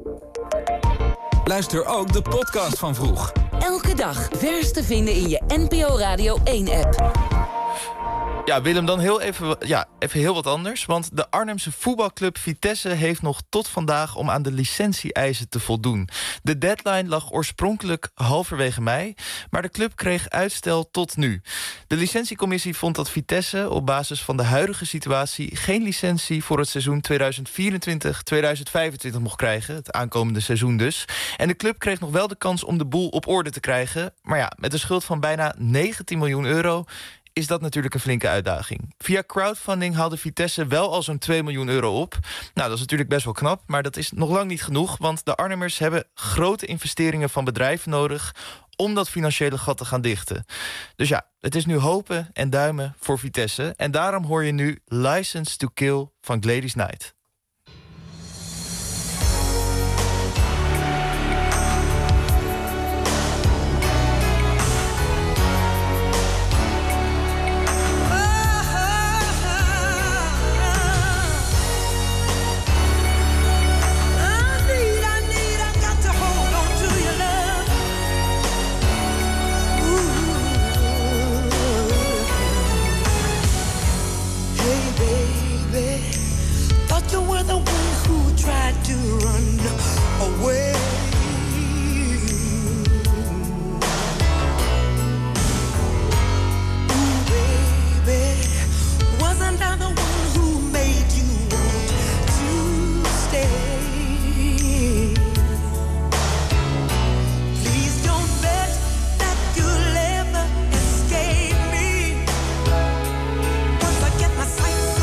Luister ook de podcast van Vroeg.
Elke dag vers te vinden in je N P O Radio één app.
Ja, Willem, dan heel even, ja, even heel wat anders. Want de Arnhemse voetbalclub Vitesse heeft nog tot vandaag om aan de licentie-eisen te voldoen. De deadline lag oorspronkelijk halverwege mei, maar de club kreeg uitstel tot nu. De licentiecommissie vond dat Vitesse op basis van de huidige situatie geen licentie voor het seizoen tweeduizend vierentwintig tweeduizend vijfentwintig mocht krijgen, het aankomende seizoen dus. En de club kreeg nog wel de kans om de boel op orde te krijgen. Maar ja, met een schuld van bijna negentien miljoen euro... is dat natuurlijk een flinke uitdaging. Via crowdfunding haalde Vitesse wel al zo'n twee miljoen euro op. Nou, dat is natuurlijk best wel knap, maar dat is nog lang niet genoeg, want de Arnhemmers hebben grote investeringen van bedrijven nodig om dat financiële gat te gaan dichten. Dus ja, het is nu hopen en duimen voor Vitesse. En daarom hoor je nu License to Kill van Gladys Knight.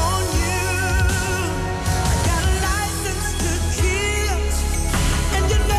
And you know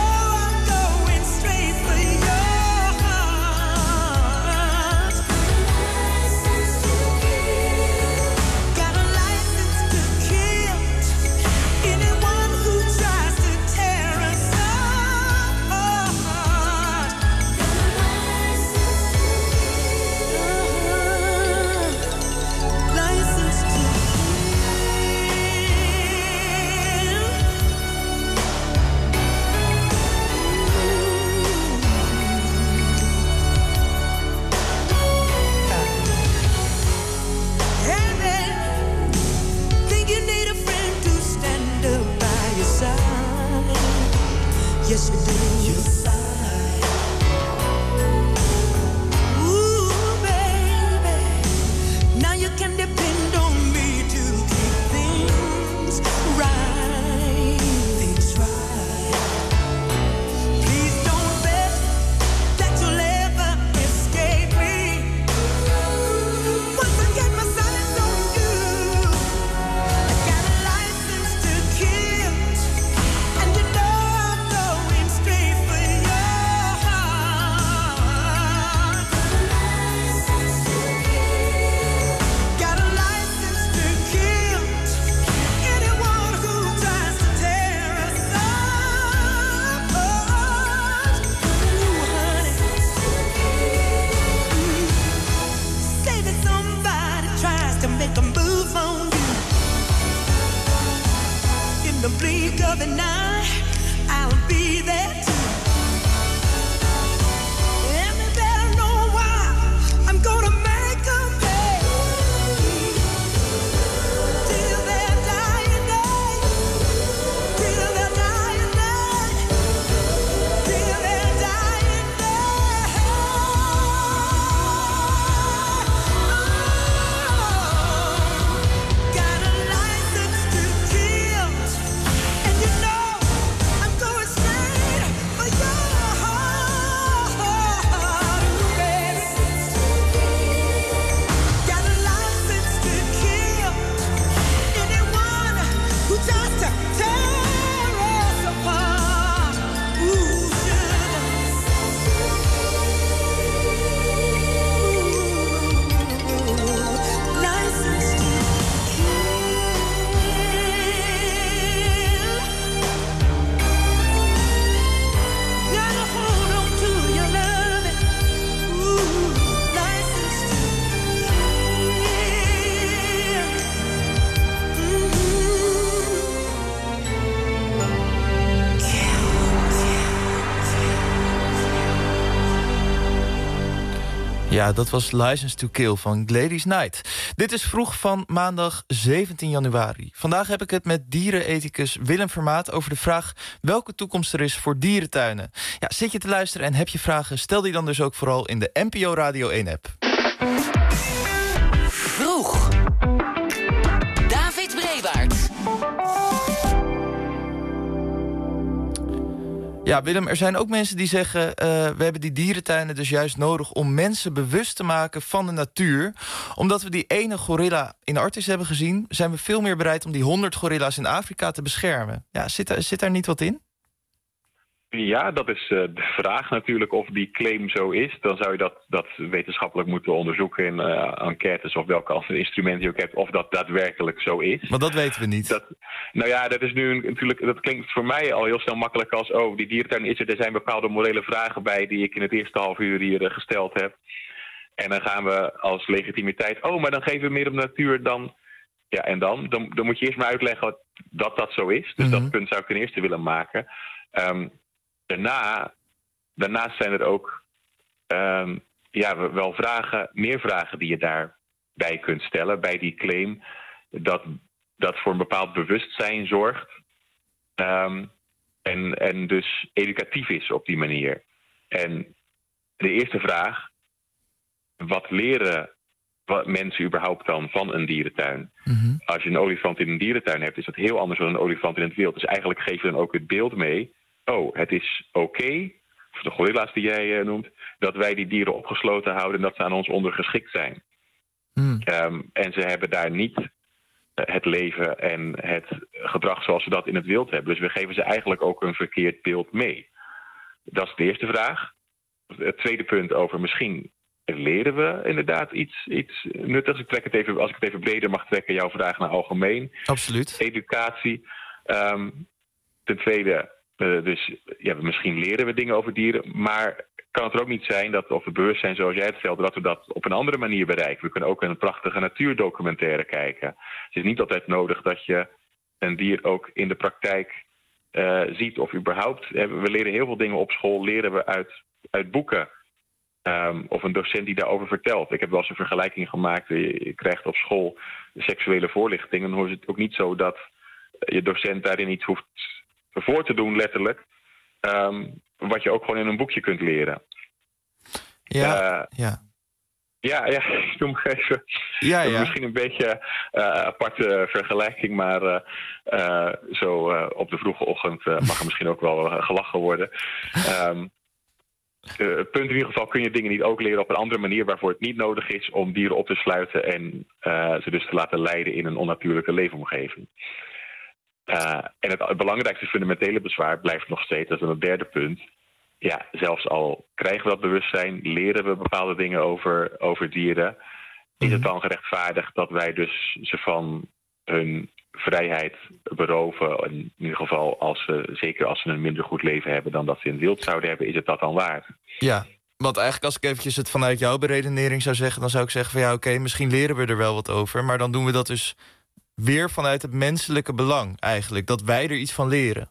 the blink of the night, I'll be there too. And they better know why I'm gonna make them pay. Till their dying day, till their dying day, till their dying day. Got a license to kill, and you know I'm going straight for your heart, baby. Got a license to kill anyone who tries to tear us apart. Ooh, sugar. Ooh, license to gotta hold on to your loving. Ooh, license to
Ja, dat was License to Kill van Gladys Knight. Dit is vroeg van maandag zeventien januari. Vandaag heb ik het met dierenethicus Willem Vermaat over de vraag welke toekomst er is voor dierentuinen. Ja, zit je te luisteren en heb je vragen? Stel die dan dus ook vooral in de N P O Radio één app.
Vroeg. David Brewaart.
Ja, Willem, er zijn ook mensen die zeggen uh, we hebben die dierentuinen dus juist nodig om mensen bewust te maken van de natuur. Omdat we die ene gorilla in Artis hebben gezien, zijn we veel meer bereid om die honderd gorilla's in Afrika te beschermen. Ja, zit, daar, zit daar niet wat in?
Ja, dat is uh, de vraag natuurlijk of die claim zo is. Dan zou je dat, dat wetenschappelijk moeten onderzoeken in uh, enquêtes of welke andere instrumenten je ook hebt, of dat daadwerkelijk zo is.
Maar dat weten we niet.
Dat, nou ja, dat is nu natuurlijk, dat klinkt voor mij al heel snel makkelijk als, oh, die dierentuin is er, er zijn bepaalde morele vragen bij die ik in het eerste half uur hier uh, gesteld heb. En dan gaan we als legitimiteit, oh, maar dan geven we meer op de natuur dan. Ja, en dan? Dan, dan moet je eerst maar uitleggen dat dat zo is. Dus mm-hmm. dat punt zou ik ten eerste willen maken. Um, Daarna, daarnaast zijn er ook um, ja, wel vragen, meer vragen die je daarbij kunt stellen. Bij die claim dat dat voor een bepaald bewustzijn zorgt. Um, en, en dus educatief is op die manier. En de eerste vraag, wat leren wat mensen überhaupt dan van een dierentuin? Mm-hmm. Als je een olifant in een dierentuin hebt, is dat heel anders dan een olifant in het wild. Dus eigenlijk geef je dan ook het beeld mee. Oh, het is oké, okay, of de gorilla's die jij uh, noemt, dat wij die dieren opgesloten houden en dat ze aan ons ondergeschikt zijn. Mm. Um, en ze hebben daar niet uh, het leven en het gedrag zoals we dat in het wild hebben. Dus we geven ze eigenlijk ook een verkeerd beeld mee. Dat is de eerste vraag. Het tweede punt over misschien leren we inderdaad iets, iets nuttigs. Ik trek het even, als ik het even breder mag trekken, jouw vraag naar algemeen.
Absoluut.
Educatie. Um, ten tweede, uh, dus ja, misschien leren we dingen over dieren, maar kan het er ook niet zijn dat, of het bewustzijn zoals jij het stelde, dat we dat op een andere manier bereiken. We kunnen ook een prachtige natuurdocumentaire kijken. Het is niet altijd nodig dat je een dier ook in de praktijk uh, ziet of überhaupt. We leren heel veel dingen op school, leren we uit, uit boeken. Um, of een docent die daarover vertelt. Ik heb wel eens een vergelijking gemaakt. Je, je krijgt op school seksuele voorlichting. En dan is het ook niet zo dat je docent daarin iets hoeft voor te doen, letterlijk. Um, wat je ook gewoon in een boekje kunt leren.
Ja,
uh,
ja.
Ja, ja, ik noem het even.
Ja, ja.
Misschien een beetje uh, aparte vergelijking, maar uh, uh, zo uh, op de vroege ochtend uh, mag er misschien ook wel uh, gelachen worden. Um, Uh, punt in ieder geval kun je dingen niet ook leren op een andere manier waarvoor het niet nodig is om dieren op te sluiten en uh, ze dus te laten leiden in een onnatuurlijke leefomgeving. Uh, en het, het belangrijkste fundamentele bezwaar blijft nog steeds, dat is een derde punt. Ja, zelfs al krijgen we dat bewustzijn, leren we bepaalde dingen over, over dieren, is het dan gerechtvaardigd dat wij dus ze van hun vrijheid beroven. In ieder geval, als ze, zeker als ze een minder goed leven hebben dan dat ze in het wild zouden hebben, is het dat dan waard?
Ja, want eigenlijk als ik eventjes het vanuit jouw beredenering zou zeggen, dan zou ik zeggen van ja, oké, okay, misschien leren we er wel wat over, maar dan doen we dat dus weer vanuit het menselijke belang eigenlijk. Dat wij er iets van leren.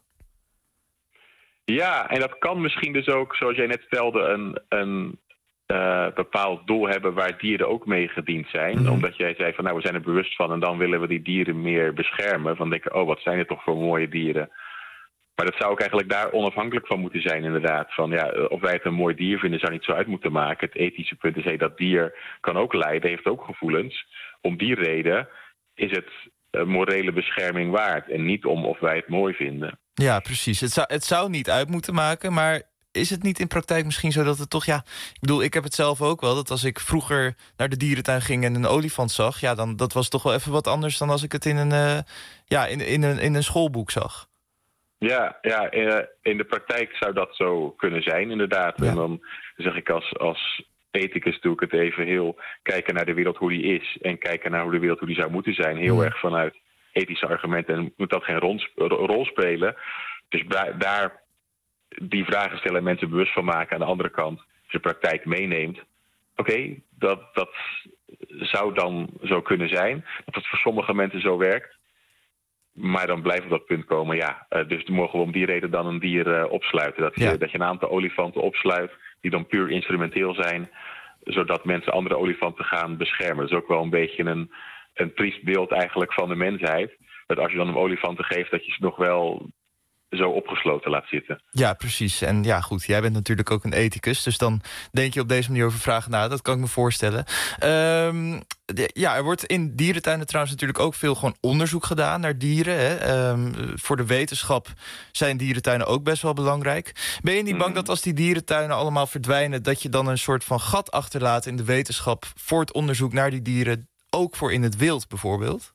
Ja, en dat kan misschien dus ook, zoals jij net stelde, een, een uh, bepaald doel hebben waar dieren ook mee gediend zijn. Mm. Omdat jij zei van nou, we zijn er bewust van en dan willen we die dieren meer beschermen. Van denken, oh, wat zijn er toch voor mooie dieren. Maar dat zou ook eigenlijk daar onafhankelijk van moeten zijn inderdaad. Van ja, of wij het een mooi dier vinden, zou niet zo uit moeten maken. Het ethische punt is, hey, dat dier kan ook lijden, heeft ook gevoelens. Om die reden is het een morele bescherming waard. En niet om of wij het mooi vinden.
Ja, precies. Het zou, het zou niet uit moeten maken, maar is het niet in praktijk misschien zo dat het toch, ja, ik bedoel, ik heb het zelf ook wel, dat als ik vroeger naar de dierentuin ging en een olifant zag, ja, dan dat was toch wel even wat anders dan als ik het in een, uh, ja, in, in, een, in een schoolboek zag.
Ja, ja, in de praktijk zou dat zo kunnen zijn, inderdaad. Ja. En dan zeg ik als, als ethicus doe ik het even heel kijken naar de wereld hoe die is en kijken naar hoe de wereld hoe die zou moeten zijn. Heel ja. erg vanuit ethische argumenten en moet dat geen rol spelen. Dus daar die vragen stellen en mensen bewust van maken. Aan de andere kant, als je de praktijk meeneemt. Oké, okay, dat, dat zou dan zo kunnen zijn. Dat het voor sommige mensen zo werkt. Maar dan blijft op dat punt komen, ja. Uh, dus dan mogen we om die reden dan een dier uh, opsluiten. Dat je, ja. dat je een aantal olifanten opsluit die dan puur instrumenteel zijn, zodat mensen andere olifanten gaan beschermen. Dat is ook wel een beetje een, een triest beeld eigenlijk van de mensheid. Dat als je dan een olifanten geeft, dat je ze nog wel zo opgesloten laat zitten.
Ja, precies. En ja, goed, jij bent natuurlijk ook een ethicus, dus dan denk je op deze manier over vragen na. Dat kan ik me voorstellen. Um, de, ja, er wordt in dierentuinen trouwens natuurlijk ook veel gewoon onderzoek gedaan naar dieren. Hè. Um, voor de wetenschap zijn dierentuinen ook best wel belangrijk. Ben je niet bang dat als die dierentuinen allemaal verdwijnen, dat je dan een soort van gat achterlaat in de wetenschap voor het onderzoek naar die dieren, ook voor in het wild bijvoorbeeld?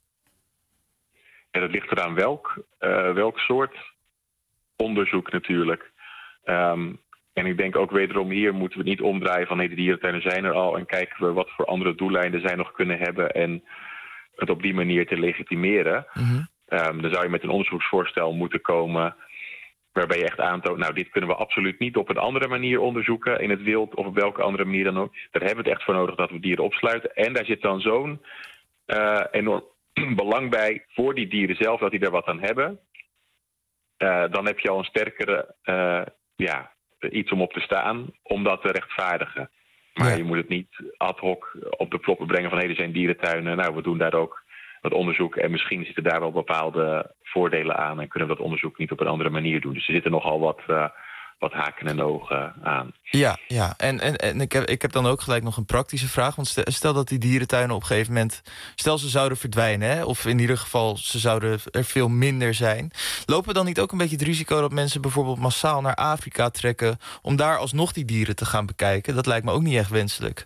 Ja, dat ligt eraan welk, uh, welk soort onderzoek natuurlijk. Um, en ik denk ook wederom hier moeten we het niet omdraaien van nee, de dierentuinen zijn er al en kijken we wat voor andere doeleinden zij nog kunnen hebben en het op die manier te legitimeren. Mm-hmm. Um, dan zou je met een onderzoeksvoorstel moeten komen waarbij je echt aantoont, nou dit kunnen we absoluut niet op een andere manier onderzoeken in het wild of op welke andere manier dan ook. Daar hebben we het echt voor nodig dat we dieren opsluiten. En daar zit dan zo'n uh, enorm belang bij voor die dieren zelf dat die er wat aan hebben. Uh, dan heb je al een sterkere uh, ja, iets om op te staan, om dat te rechtvaardigen. Maar ja. je moet het niet ad hoc op de proppen brengen van hé, er zijn dierentuinen. Nou, we doen daar ook wat onderzoek en misschien zitten daar wel bepaalde voordelen aan en kunnen we dat onderzoek niet op een andere manier doen. Dus er zitten nogal wat, uh, wat haken en ogen aan.
Ja, ja. en, en, en ik, heb, ik heb dan ook gelijk nog een praktische vraag. Want stel, stel dat die dierentuinen op een gegeven moment, stel ze zouden verdwijnen, hè, of in ieder geval ze zouden er veel minder zijn. Lopen we dan niet ook een beetje het risico dat mensen bijvoorbeeld massaal naar Afrika trekken om daar alsnog die dieren te gaan bekijken? Dat lijkt me ook niet echt wenselijk.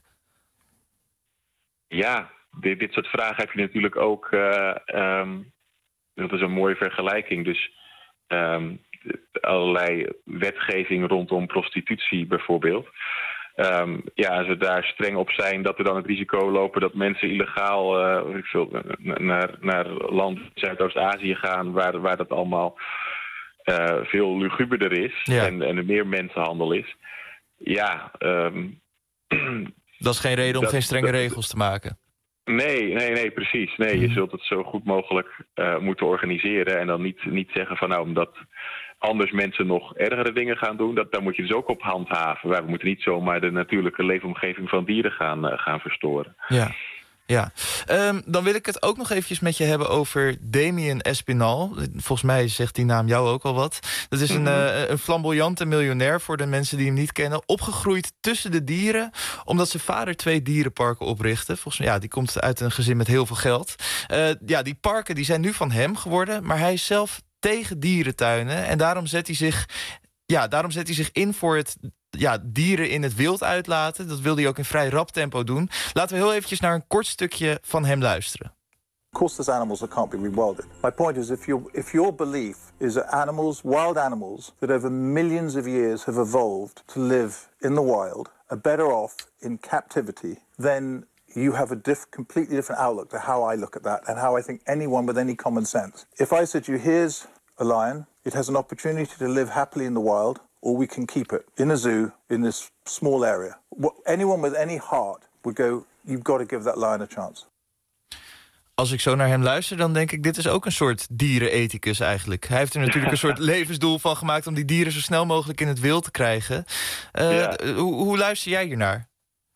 Ja, dit, dit soort vragen heb je natuurlijk ook. Uh, um, dat is een mooie vergelijking. Dus um, allerlei wetgeving rondom prostitutie bijvoorbeeld. Um, ja, als we daar streng op zijn dat we dan het risico lopen dat mensen illegaal uh, ik veel, naar, naar land Zuidoost-Azië gaan waar, waar dat allemaal uh, veel luguberder is ja. en, en er meer mensenhandel is. Ja, um,
dat is geen reden om
dat,
geen strenge
dat,
regels te maken.
Nee, nee, nee, precies. Nee, je zult het zo goed mogelijk uh, moeten organiseren en dan niet, niet zeggen van nou, omdat anders mensen nog ergere dingen gaan doen, dat, daar moet je dus ook op handhaven. We moeten niet zomaar de natuurlijke leefomgeving van dieren gaan, uh, gaan verstoren.
Ja. Ja, um, dan wil ik het ook nog eventjes met je hebben over Damien Espinal. Volgens mij zegt die naam jou ook al wat. Dat is een, mm-hmm. uh, een flamboyante miljonair voor de mensen die hem niet kennen. Opgegroeid tussen de dieren, omdat zijn vader twee dierenparken oprichtte. Volgens mij, ja, die komt uit een gezin met heel veel geld. Uh, ja, die parken die zijn nu van hem geworden, maar hij is zelf tegen dierentuinen. En daarom zet hij zich, ja, daarom zet hij zich in voor het ja, dieren in het wild uitlaten. Dat wil hij ook in vrij rap tempo doen. Laten we heel eventjes naar een kort stukje van hem luisteren.
Of course there's animals that can't be rewilded. My point is if, you, if your belief is that animals, wild animals, that over millions of years have evolved to live in the wild, are better off in captivity, then you have a diff- completely different outlook to how I look at that and how I think anyone with any common sense. If I said to you, here's a lion, it has an opportunity to live happily in the wild, or we can keep it in a zoo in this small area. What, anyone with any heart would go, you've got to give that lion a chance.
Als ik zo naar hem luister, dan denk ik... dit is ook een soort dierenethicus eigenlijk. Hij heeft er natuurlijk een soort levensdoel van gemaakt... om die dieren zo snel mogelijk in het wild te krijgen. Uh, ja. hoe, hoe luister jij hiernaar?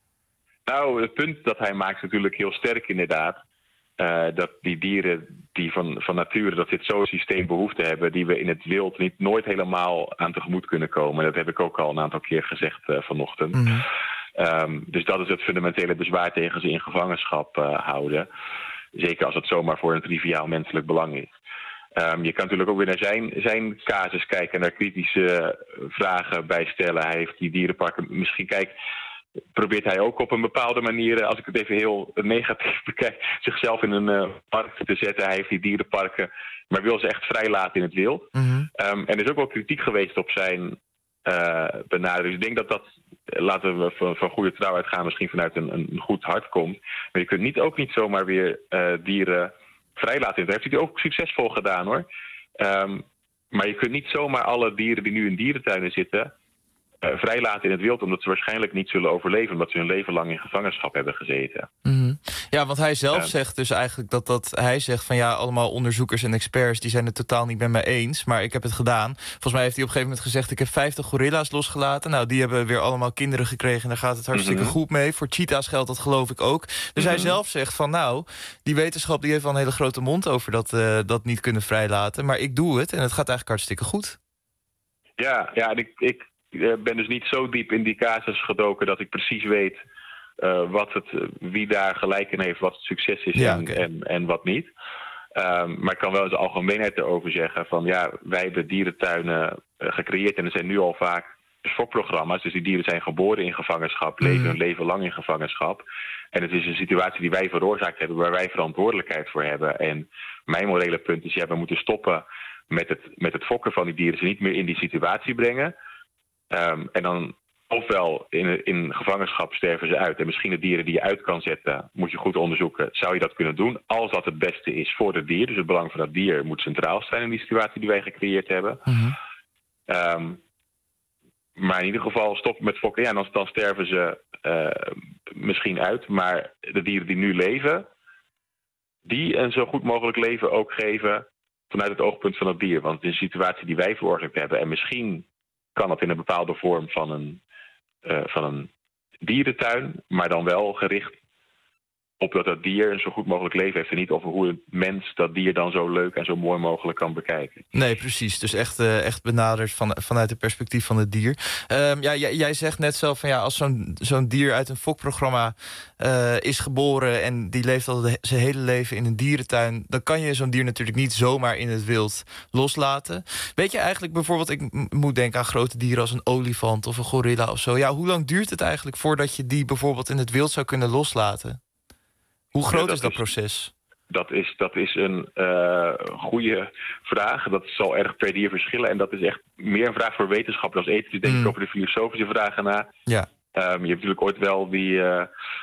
Nou, het punt dat hij maakt is natuurlijk heel sterk inderdaad. Uh, dat die dieren die van, van nature, dat dit zo'n systeem behoefte hebben... die we in het wild niet nooit helemaal aan tegemoet kunnen komen. Dat heb ik ook al een aantal keer gezegd uh, vanochtend. Mm-hmm. Um, dus dat is het fundamentele bezwaar tegen ze in gevangenschap uh, houden. Zeker als het zomaar voor een triviaal menselijk belang is. Um, je kan natuurlijk ook weer naar zijn, zijn casus kijken... en daar kritische vragen bij stellen. Hij heeft die dierenparken misschien... Kijk, probeert hij ook op een bepaalde manier... als ik het even heel negatief bekijk... zichzelf in een uh, park te zetten. Hij heeft die dierenparken... maar wil ze echt vrijlaten in het wild. Mm-hmm. Um, en er is ook wel kritiek geweest op zijn uh, benadering. Dus ik denk dat dat... laten we van, van goede trouw uitgaan, misschien vanuit een, een goed hart komt. Maar je kunt niet, ook niet zomaar weer uh, dieren vrijlaten. Dat heeft hij ook succesvol gedaan, hoor. Um, maar je kunt niet zomaar alle dieren die nu in dierentuinen zitten... Uh, vrijlaten in het wild, omdat ze waarschijnlijk niet zullen overleven... omdat ze hun leven lang in gevangenschap hebben gezeten.
Mm-hmm. Ja, want hij zelf uh, zegt dus eigenlijk dat, dat... hij zegt van ja, allemaal onderzoekers en experts... die zijn het totaal niet met mij eens, maar ik heb het gedaan. Volgens mij heeft hij op een gegeven moment gezegd... ik heb vijftig gorilla's losgelaten. Nou, die hebben weer allemaal kinderen gekregen... en daar gaat het hartstikke mm-hmm. goed mee. Voor cheetahs geldt dat, geloof ik ook. Dus mm-hmm. hij zelf zegt van nou... die wetenschap die heeft wel een hele grote mond over... dat, uh, dat niet kunnen vrijlaten. Maar ik doe het en het gaat eigenlijk hartstikke goed.
Ja, ja en ik... ik... Ik ben dus niet zo diep in die casus gedoken dat ik precies weet uh, wat het, wie daar gelijk in heeft, wat het succes is ja, en, okay. en, en wat niet. Um, maar ik kan wel in de algemeenheid erover zeggen van ja, wij hebben dierentuinen uh, gecreëerd en er zijn nu al vaak fokprogramma's. Dus die dieren zijn geboren in gevangenschap, leven hun leven lang in gevangenschap. En het is een situatie die wij veroorzaakt hebben, waar wij verantwoordelijkheid voor hebben. En mijn morele punt is ja, we moeten stoppen met het, met het fokken van die dieren, ze niet meer in die situatie brengen. Um, en dan ofwel in, in gevangenschap sterven ze uit. En misschien de dieren die je uit kan zetten, moet je goed onderzoeken. Zou je dat kunnen doen? Als dat het beste is voor het dier. Dus het belang van dat dier moet centraal staan in die situatie die wij gecreëerd hebben. Mm-hmm. Um, maar in ieder geval stoppen met fokken. Ja, dan, dan sterven ze uh, misschien uit. Maar de dieren die nu leven, die een zo goed mogelijk leven ook geven vanuit het oogpunt van het dier. Want het is een situatie die wij veroorzaakt hebben. En misschien kan dat in een bepaalde vorm van een, uh, van een dierentuin, maar dan wel gericht op dat dat dier een zo goed mogelijk leven heeft en niet over hoe een mens dat dier dan zo leuk en zo mooi mogelijk kan bekijken.
Nee, precies. Dus echt, uh, echt benaderd van, vanuit het perspectief van het dier. Um, ja, jij, jij zegt net zelf van ja, als zo'n, zo'n dier uit een fokprogramma uh, is geboren en die leeft al de, zijn hele leven in een dierentuin, dan kan je zo'n dier natuurlijk niet zomaar in het wild loslaten. Weet je eigenlijk bijvoorbeeld, ik m- moet denken aan grote dieren als een olifant of een gorilla of zo. Ja, hoe lang duurt het eigenlijk voordat je die bijvoorbeeld in het wild zou kunnen loslaten? Hoe groot ja, dat is dat is, proces?
Dat is, dat is een uh, goede vraag. Dat zal erg per dier verschillen. En dat is echt meer een vraag voor wetenschappers als ethici. Denk mm. ik over de filosofische vragen na.
Ja.
Um, je hebt natuurlijk ooit wel die uh,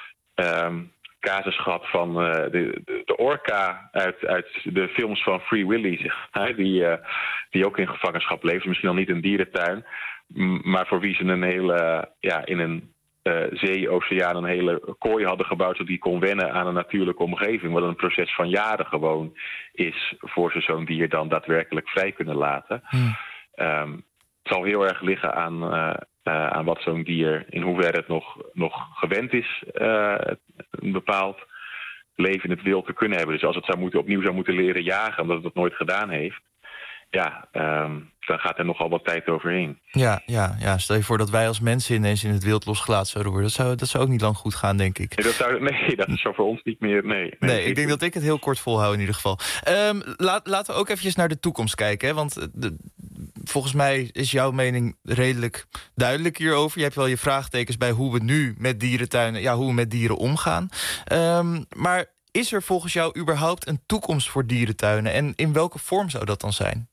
um, casus gehad van uh, de, de, de orka uit, uit de films van Free Willy. Zeg maar, die, uh, die ook in gevangenschap leeft. Misschien al niet in een dierentuin. M- maar voor wie ze een hele, ja, in een Uh, zee, oceaan een hele kooi hadden gebouwd zodat die kon wennen aan een natuurlijke omgeving. Wat een proces van jaren gewoon is voor ze zo'n dier dan daadwerkelijk vrij kunnen laten. Hmm. Um, het zal heel erg liggen aan, uh, uh, aan wat zo'n dier, in hoeverre het nog, nog gewend is uh, een bepaald leven in het wild te kunnen hebben. Dus als het zou moeten, opnieuw zou moeten leren jagen, omdat het dat nooit gedaan heeft, ja, um, dan gaat er nogal wat tijd overheen.
Ja, ja, ja, stel je voor dat wij als mensen ineens in het wild losgelaten zouden worden. Dat zou, dat zou ook niet lang goed gaan, denk ik.
Nee, dat zou, nee, dat zou voor ons niet meer... Nee, nee,
nee ik denk dat ik het heel kort volhoud in ieder geval. Um, laat, laten we ook eventjes naar de toekomst kijken. Hè? Want de, volgens mij is jouw mening redelijk duidelijk hierover. Je hebt wel je vraagtekens bij hoe we nu met dierentuinen... ja, hoe we met dieren omgaan. Um, maar is er volgens jou überhaupt een toekomst voor dierentuinen? En in welke vorm zou dat dan zijn?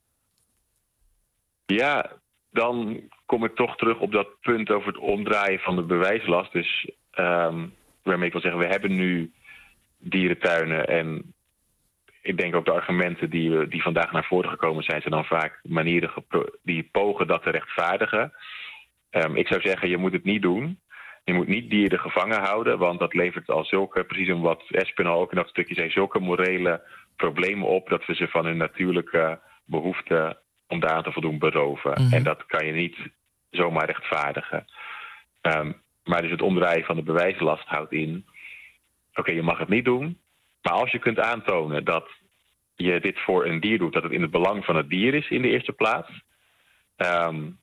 Ja, dan kom ik toch terug op dat punt over het omdraaien van de bewijslast. Dus um, waarmee ik wil zeggen, we hebben nu dierentuinen. En ik denk ook de argumenten die, die vandaag naar voren gekomen zijn, zijn dan vaak manieren gepro- die pogen dat te rechtvaardigen. Um, ik zou zeggen, je moet het niet doen. Je moet niet dieren gevangen houden, want dat levert al zulke, precies om wat Espen al ook in dat stukje zei, zulke morele problemen op dat we ze van hun natuurlijke behoefte om daaraan te voldoen beroven. Mm-hmm. En dat kan je niet zomaar rechtvaardigen. Um, maar dus het omdraaien van de bewijslast houdt in, oké, okay, je mag het niet doen, maar als je kunt aantonen dat je dit voor een dier doet, dat het in het belang van het dier is in de eerste plaats, um,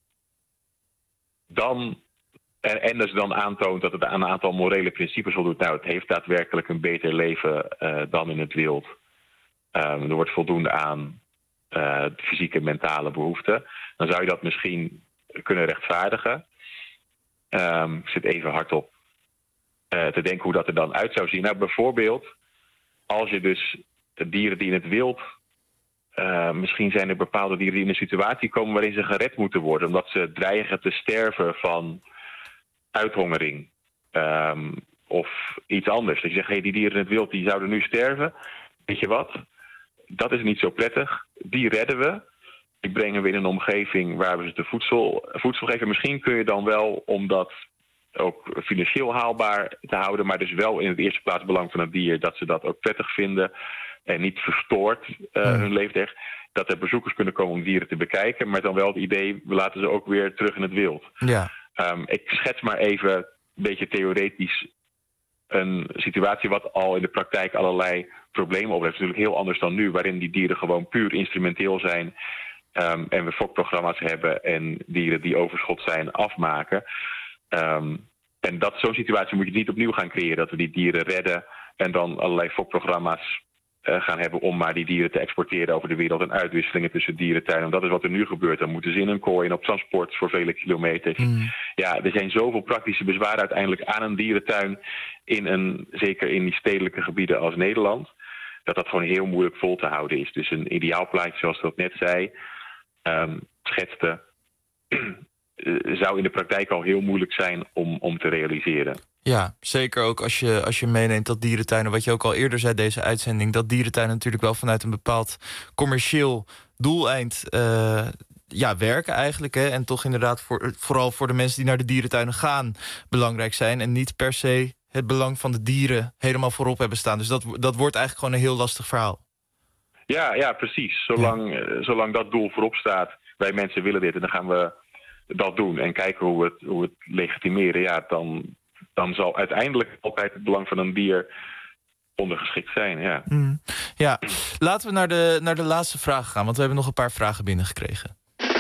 dan, en, en dus dan aantoont dat het aan een aantal morele principes voldoet, nou, het heeft daadwerkelijk een beter leven uh, dan in het wild. Um, er wordt voldoende aan uh, fysieke en mentale behoeften. Dan zou je dat misschien kunnen rechtvaardigen. Um, ik zit even hardop uh, te denken hoe dat er dan uit zou zien. Nou, bijvoorbeeld, als je dus dieren die in het wild, uh, misschien zijn er bepaalde dieren die in een situatie komen waarin ze gered moeten worden, omdat ze dreigen te sterven van uithongering um, of iets anders. Dat je zegt, hey, die dieren in het wild die zouden nu sterven. Weet je wat? Dat is niet zo prettig. Die redden we. Die brengen we in een omgeving waar we ze de voedsel, voedsel geven. Misschien kun je dan wel, om dat ook financieel haalbaar te houden, maar dus wel in het eerste plaats belang van het dier, dat ze dat ook prettig vinden en niet verstoort uh, mm. hun leeftijd. Dat er bezoekers kunnen komen om dieren te bekijken, maar dan wel het idee, we laten ze ook weer terug in het wild.
Ja.
Um, ik schets maar even een beetje theoretisch een situatie wat al in de praktijk allerlei problemen oplevert. Natuurlijk heel anders dan nu, waarin die dieren gewoon puur instrumenteel zijn. Um, en we fokprogramma's hebben en dieren die overschot zijn afmaken. Um, en dat zo'n situatie moet je niet opnieuw gaan creëren. Dat we die dieren redden en dan allerlei fokprogramma's uh, gaan hebben om maar die dieren te exporteren over de wereld en uitwisselingen tussen dierentuinen. En dat is wat er nu gebeurt. Dan moeten ze in een kooi en op transport voor vele kilometers. Mm. Ja, er zijn zoveel praktische bezwaren uiteindelijk aan een dierentuin, in een, zeker in die stedelijke gebieden als Nederland, dat dat gewoon heel moeilijk vol te houden is. Dus een ideaalplaatje, zoals ik dat net zei, um, schetste, zou in de praktijk al heel moeilijk zijn om, om te realiseren.
Ja, zeker ook als je, als je meeneemt dat dierentuinen, wat je ook al eerder zei deze uitzending, dat dierentuinen natuurlijk wel vanuit een bepaald commercieel doeleind uh, ja, werken eigenlijk. Hè, en toch inderdaad voor, vooral voor de mensen die naar de dierentuinen gaan belangrijk zijn en niet per se het belang van de dieren helemaal voorop hebben staan. Dus dat, dat wordt eigenlijk gewoon een heel lastig verhaal.
Ja, ja, precies. Zolang, ja. Uh, zolang dat doel voorop staat, wij mensen willen dit en dan gaan we dat doen en kijken hoe we het, hoe we het legitimeren, ja, dan, dan zal uiteindelijk altijd het belang van een dier ondergeschikt zijn. Ja,
mm. ja. Laten we naar de, naar de laatste vraag gaan, want we hebben nog een paar vragen binnengekregen.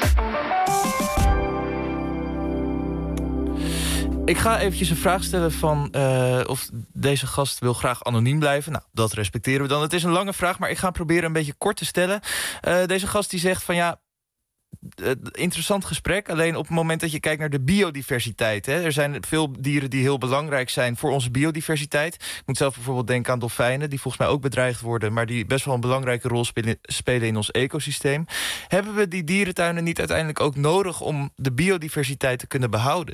Ik ga eventjes een vraag stellen van uh, of deze gast wil graag anoniem blijven. Nou, dat respecteren we dan. Het is een lange vraag, maar ik ga proberen een beetje kort te stellen. Uh, deze gast die zegt van ja, uh, interessant gesprek. Alleen op het moment dat je kijkt naar de biodiversiteit. Hè, er zijn veel dieren die heel belangrijk zijn voor onze biodiversiteit. Ik moet zelf bijvoorbeeld denken aan dolfijnen, die volgens mij ook bedreigd worden, maar die best wel een belangrijke rol spelen, spelen in ons ecosysteem. Hebben we die dierentuinen niet uiteindelijk ook nodig om de biodiversiteit te kunnen behouden?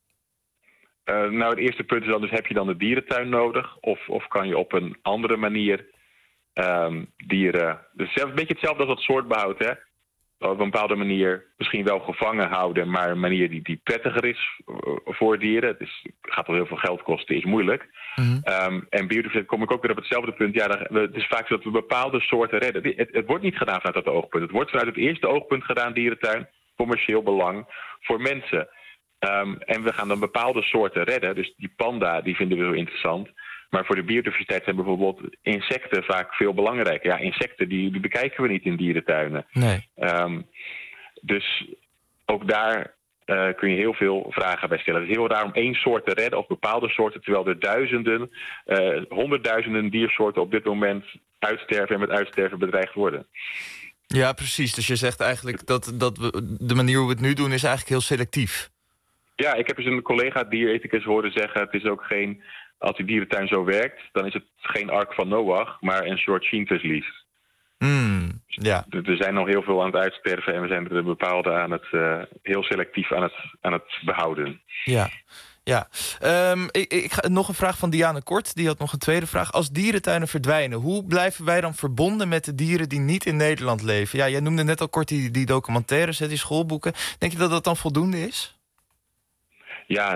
Uh, nou, het eerste punt is dan dus, heb je dan de dierentuin nodig? Of, of kan je op een andere manier um, dieren, dus een beetje hetzelfde als dat soortbehoud, hè? Op een bepaalde manier misschien wel gevangen houden, maar een manier die, die prettiger is voor dieren. Het is, gaat wel heel veel geld kosten, is moeilijk. Mm-hmm. Um, en biodiversiteit kom ik ook weer op hetzelfde punt. Ja, dan, het is vaak zo dat we bepaalde soorten redden. Het, het wordt niet gedaan vanuit dat oogpunt. Het wordt vanuit het eerste oogpunt gedaan, dierentuin, commercieel belang voor mensen. Um, en we gaan dan bepaalde soorten redden. Dus die panda, die vinden we heel interessant. Maar voor de biodiversiteit zijn bijvoorbeeld insecten vaak veel belangrijker. Ja, insecten die, die bekijken we niet in dierentuinen. Nee. Um, dus ook daar uh, kun je heel veel vragen bij stellen. Het is heel raar om één soort te redden of bepaalde soorten, terwijl er duizenden, uh, honderdduizenden diersoorten op dit moment uitsterven en met uitsterven bedreigd worden.
Ja, precies. Dus je zegt eigenlijk dat, dat we, de manier hoe we het nu doen is eigenlijk heel selectief.
Ja, ik heb eens een collega dierethicus horen zeggen, het is ook geen, als die dierentuin zo werkt, dan is het geen ark van Noach, maar een soort Schindler's List.
Mm, ja.
Er zijn nog heel veel aan het uitsterven en we zijn er bepaalde aan het, uh, heel selectief aan het, aan het behouden.
Ja, ja. Um, ik, ik ga, nog een vraag van Diane Kort, die had nog een tweede vraag. Als dierentuinen verdwijnen, hoe blijven wij dan verbonden met de dieren die niet in Nederland leven? Ja, jij noemde net al kort die, die documentaires, die schoolboeken. Denk je dat dat dan voldoende is?
Ja,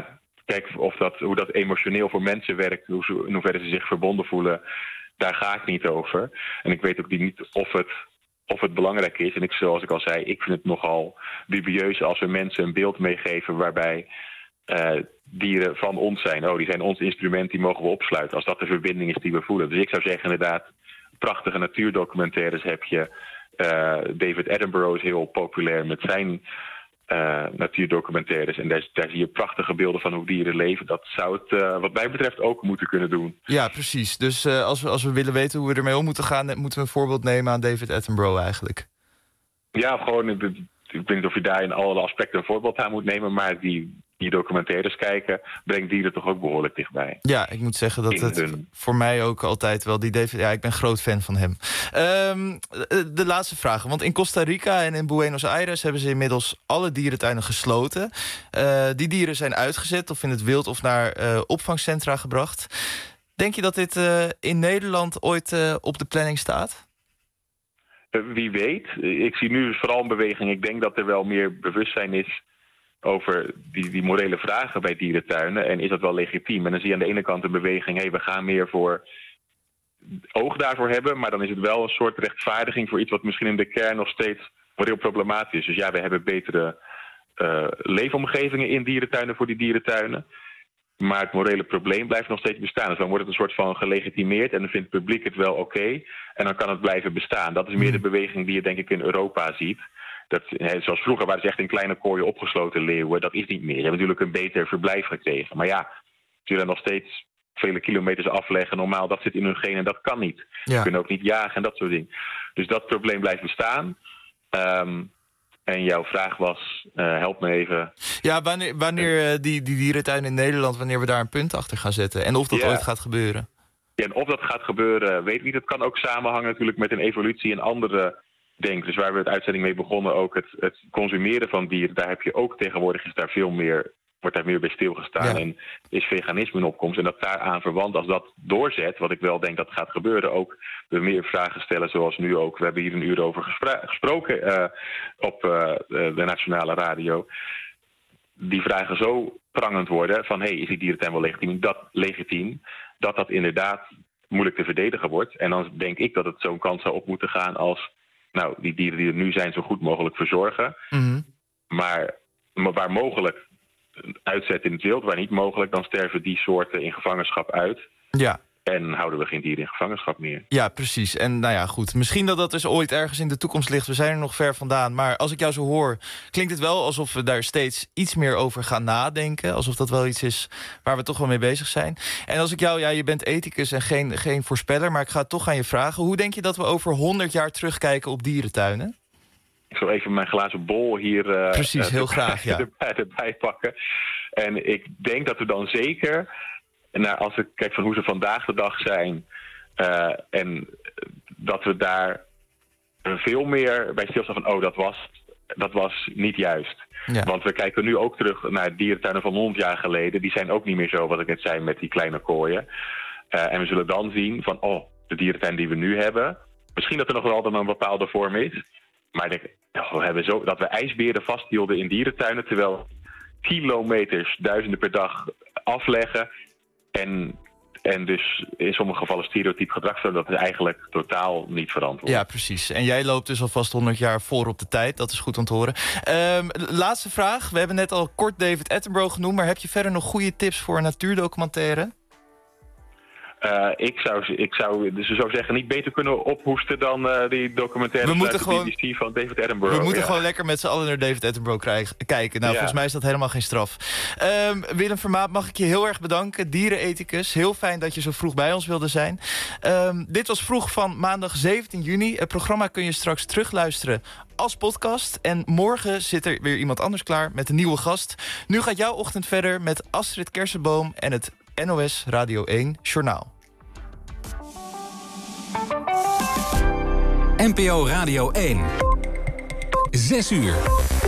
kijk, of dat, hoe dat emotioneel voor mensen werkt, hoe ze, in hoeverre ze zich verbonden voelen, daar ga ik niet over. En ik weet ook niet of het, of het belangrijk is. En ik, zoals ik al zei, ik vind het nogal dubieus als we mensen een beeld meegeven waarbij uh, dieren van ons zijn. Oh, die zijn ons instrument, die mogen we opsluiten. Als dat de verbinding is die we voelen. Dus ik zou zeggen inderdaad, prachtige natuurdocumentaires heb je. Uh, David Attenborough is heel populair met zijn uh, natuurdocumentaires. En daar, daar zie je prachtige beelden van hoe dieren leven. Dat zou het uh, wat mij betreft ook moeten kunnen doen.
Ja, precies. Dus uh, als, we, als we willen weten hoe we ermee om moeten gaan, moeten we een voorbeeld nemen aan David Attenborough eigenlijk.
Ja, gewoon, ik weet niet of je daar in alle aspecten een voorbeeld aan moet nemen, maar die, die documentaires kijken brengt dieren toch ook behoorlijk dichtbij.
Ja, ik moet zeggen dat het hun... voor mij ook altijd wel die David... Ja, ik ben groot fan van hem. Um, de laatste vraag. Want in Costa Rica en in Buenos Aires hebben ze inmiddels alle dierentuinen gesloten. Uh, die dieren zijn uitgezet of in het wild of naar uh, opvangcentra gebracht. Denk je dat dit uh, in Nederland ooit uh, op de planning staat?
Wie weet. Ik zie nu vooral een beweging. Ik denk dat er wel meer bewustzijn is over die, die morele vragen bij dierentuinen. En is dat wel legitiem? En dan zie je aan de ene kant een beweging, hey, we gaan meer voor oog daarvoor hebben. Maar dan is het wel een soort rechtvaardiging voor iets wat misschien in de kern nog steeds moreel problematisch is. Dus ja, we hebben betere uh, leefomgevingen in dierentuinen voor die dierentuinen. Maar het morele probleem blijft nog steeds bestaan. Dus dan wordt het een soort van gelegitimeerd en dan vindt het publiek het wel oké. Okay, en dan kan het blijven bestaan. Dat is meer de beweging die je denk ik in Europa ziet. Dat, zoals vroeger waren ze echt in kleine kooien opgesloten leeuwen. Dat is niet meer. Ze hebben natuurlijk een beter verblijf gekregen. Maar ja, ze willen nog steeds vele kilometers afleggen. Normaal, dat zit in hun genen en dat kan niet. Ja. Ze kunnen ook niet jagen en dat soort dingen. Dus dat probleem blijft bestaan. Um, En jouw vraag was, uh, help me even.
Ja, wanneer, wanneer uh, die, die dierentuin in Nederland, wanneer we daar een punt achter gaan zetten. En of dat ja. ooit gaat gebeuren.
Ja, en of dat gaat gebeuren, weet ik niet. Het kan ook samenhangen natuurlijk met een evolutie in andere denk. Dus waar we het uitzending mee begonnen, ook het, het consumeren van dieren. Daar heb je ook tegenwoordig, is daar veel meer, wordt daar meer bij stilgestaan. Ja. En is veganisme in opkomst. En dat daaraan verwant, als dat doorzet, wat ik wel denk dat gaat gebeuren, ook we meer vragen stellen zoals nu ook. We hebben hier een uur over gespra- gesproken uh, op uh, de Nationale Radio. Die vragen zo prangend worden van, hey, is die dierentuin wel legitiem? Dat legitiem, dat dat inderdaad moeilijk te verdedigen wordt. En dan denk ik dat het zo'n kant zou op moeten gaan als, nou, die dieren die er nu zijn zo goed mogelijk verzorgen. Mm-hmm. Maar, maar waar mogelijk uitzet in het wild, waar niet mogelijk, dan sterven die soorten in gevangenschap uit.
Ja.
En houden we geen dieren in gevangenschap meer.
Ja, precies. En nou ja, goed. Misschien dat dat dus ooit ergens in de toekomst ligt. We zijn er nog ver vandaan. Maar als ik jou zo hoor, klinkt het wel alsof we daar steeds iets meer over gaan nadenken. Alsof dat wel iets is waar we toch wel mee bezig zijn. En als ik jou, ja, je bent ethicus en geen, geen voorspeller, maar ik ga het toch aan je vragen. Hoe denk je dat we over honderd jaar terugkijken op dierentuinen?
Ik zal even mijn glazen bol hier uh,
Precies, heel erbij, graag, ja.
erbij, erbij pakken. En ik denk dat we dan zeker, nou, als ik kijk van hoe ze vandaag de dag zijn, uh, en dat we daar veel meer bij stilstaan van, oh, dat was, dat was niet juist. Ja. Want we kijken nu ook terug naar dierentuinen van honderd jaar geleden. Die zijn ook niet meer zo, wat ik net zei, met die kleine kooien. Uh, en we zullen dan zien van, oh, de dierentuin die we nu hebben, misschien dat er nog wel altijd een bepaalde vorm is. Maar ik denk, we hebben zo, dat we ijsberen vasthielden in dierentuinen, terwijl kilometers, duizenden per dag afleggen. En, en dus in sommige gevallen stereotyp gedrag, dat is eigenlijk totaal niet verantwoord.
Ja, precies. En jij loopt dus alvast honderd jaar voor op de tijd. Dat is goed om te horen. Um, laatste vraag. We hebben net al kort David Attenborough genoemd, maar heb je verder nog goede tips voor een natuurdocumentaire?
Uh, ik, zou, ik zou dus zou zeggen niet beter kunnen ophoesten dan uh, die documentaire
uit de
gewoon, B B C van David Attenborough.
We moeten
ja.
gewoon lekker met z'n allen naar David Attenborough krijgen, kijken. Nou, ja. Volgens mij is dat helemaal geen straf. Um, Willem Vermaat, mag ik je heel erg bedanken. Dierenethicus, heel fijn dat je zo vroeg bij ons wilde zijn. Um, dit was Vroeg van maandag zeventien juni. Het programma kun je straks terugluisteren als podcast. En morgen zit er weer iemand anders klaar met een nieuwe gast. Nu gaat jouw ochtend verder met Astrid Kersenboom en het N O S Radio één Journaal.
N P O Radio één. Zes uur.